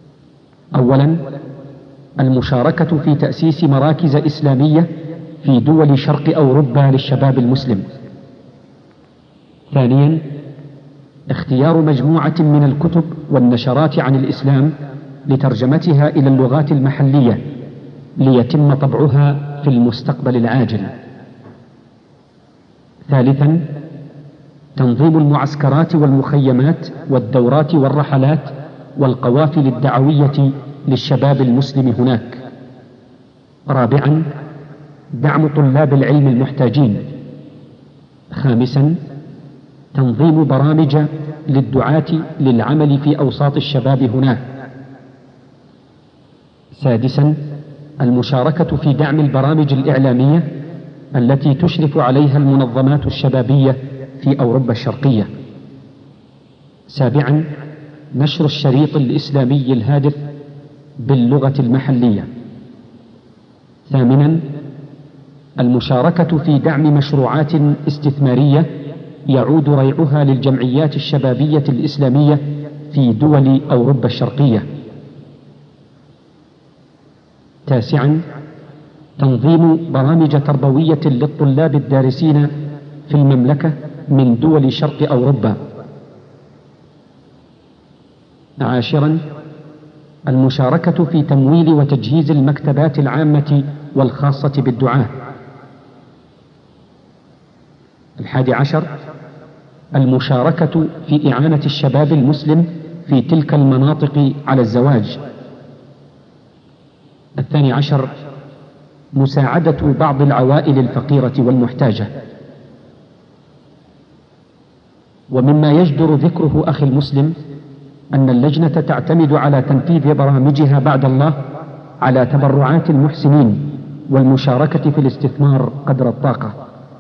أولا، المشاركة في تأسيس مراكز إسلامية في دول شرق أوروبا للشباب المسلم. ثانيا، اختيار مجموعة من الكتب والنشرات عن الإسلام لترجمتها إلى اللغات المحلية ليتم طبعها في المستقبل العاجل. ثالثا، تنظيم المعسكرات والمخيمات والدورات والرحلات والقوافل الدعوية للشباب المسلم هناك. رابعا، دعم طلاب العلم المحتاجين. خامسا، تنظيم برامج للدعاة للعمل في أوساط الشباب هناك. سادسا، المشاركة في دعم البرامج الإعلامية التي تشرف عليها المنظمات الشبابية في أوروبا الشرقية. سابعا، نشر الشريط الإسلامي الهادف باللغة المحلية. ثامنا، المشاركة في دعم مشروعات استثمارية يعود ريعها للجمعيات الشبابية الإسلامية في دول أوروبا الشرقية. تاسعا، تنظيم برامج تربوية للطلاب الدارسين في المملكة من دول شرق أوروبا. عاشرا، المشاركة في تمويل وتجهيز المكتبات العامة والخاصة بالدعاة. الحادي عشر، المشاركة في إعانة الشباب المسلم في تلك المناطق على الزواج. الثاني عشر، مساعدة بعض العوائل الفقيرة والمحتاجة. ومما يجدر ذكره أخي المسلم أن اللجنة تعتمد على تنفيذ برامجها بعد الله على تبرعات المحسنين والمشاركة في الاستثمار قدر الطاقة.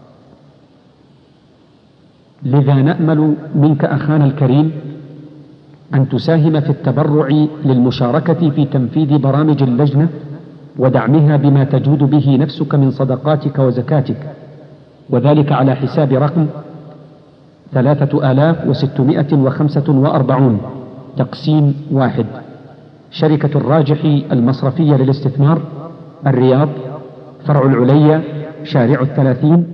لذا نأمل منك أخانا الكريم أن تساهم في التبرع للمشاركة في تنفيذ برامج اللجنة ودعمها بما تجود به نفسك من صدقاتك وزكاتك، وذلك على حساب رقم ثلاثة آلاف وستمائة وخمسة وأربعين تقسيم واحد، شركة الراجحي المصرفية للاستثمار، الرياض، فرع العليا، شارع الثلاثين،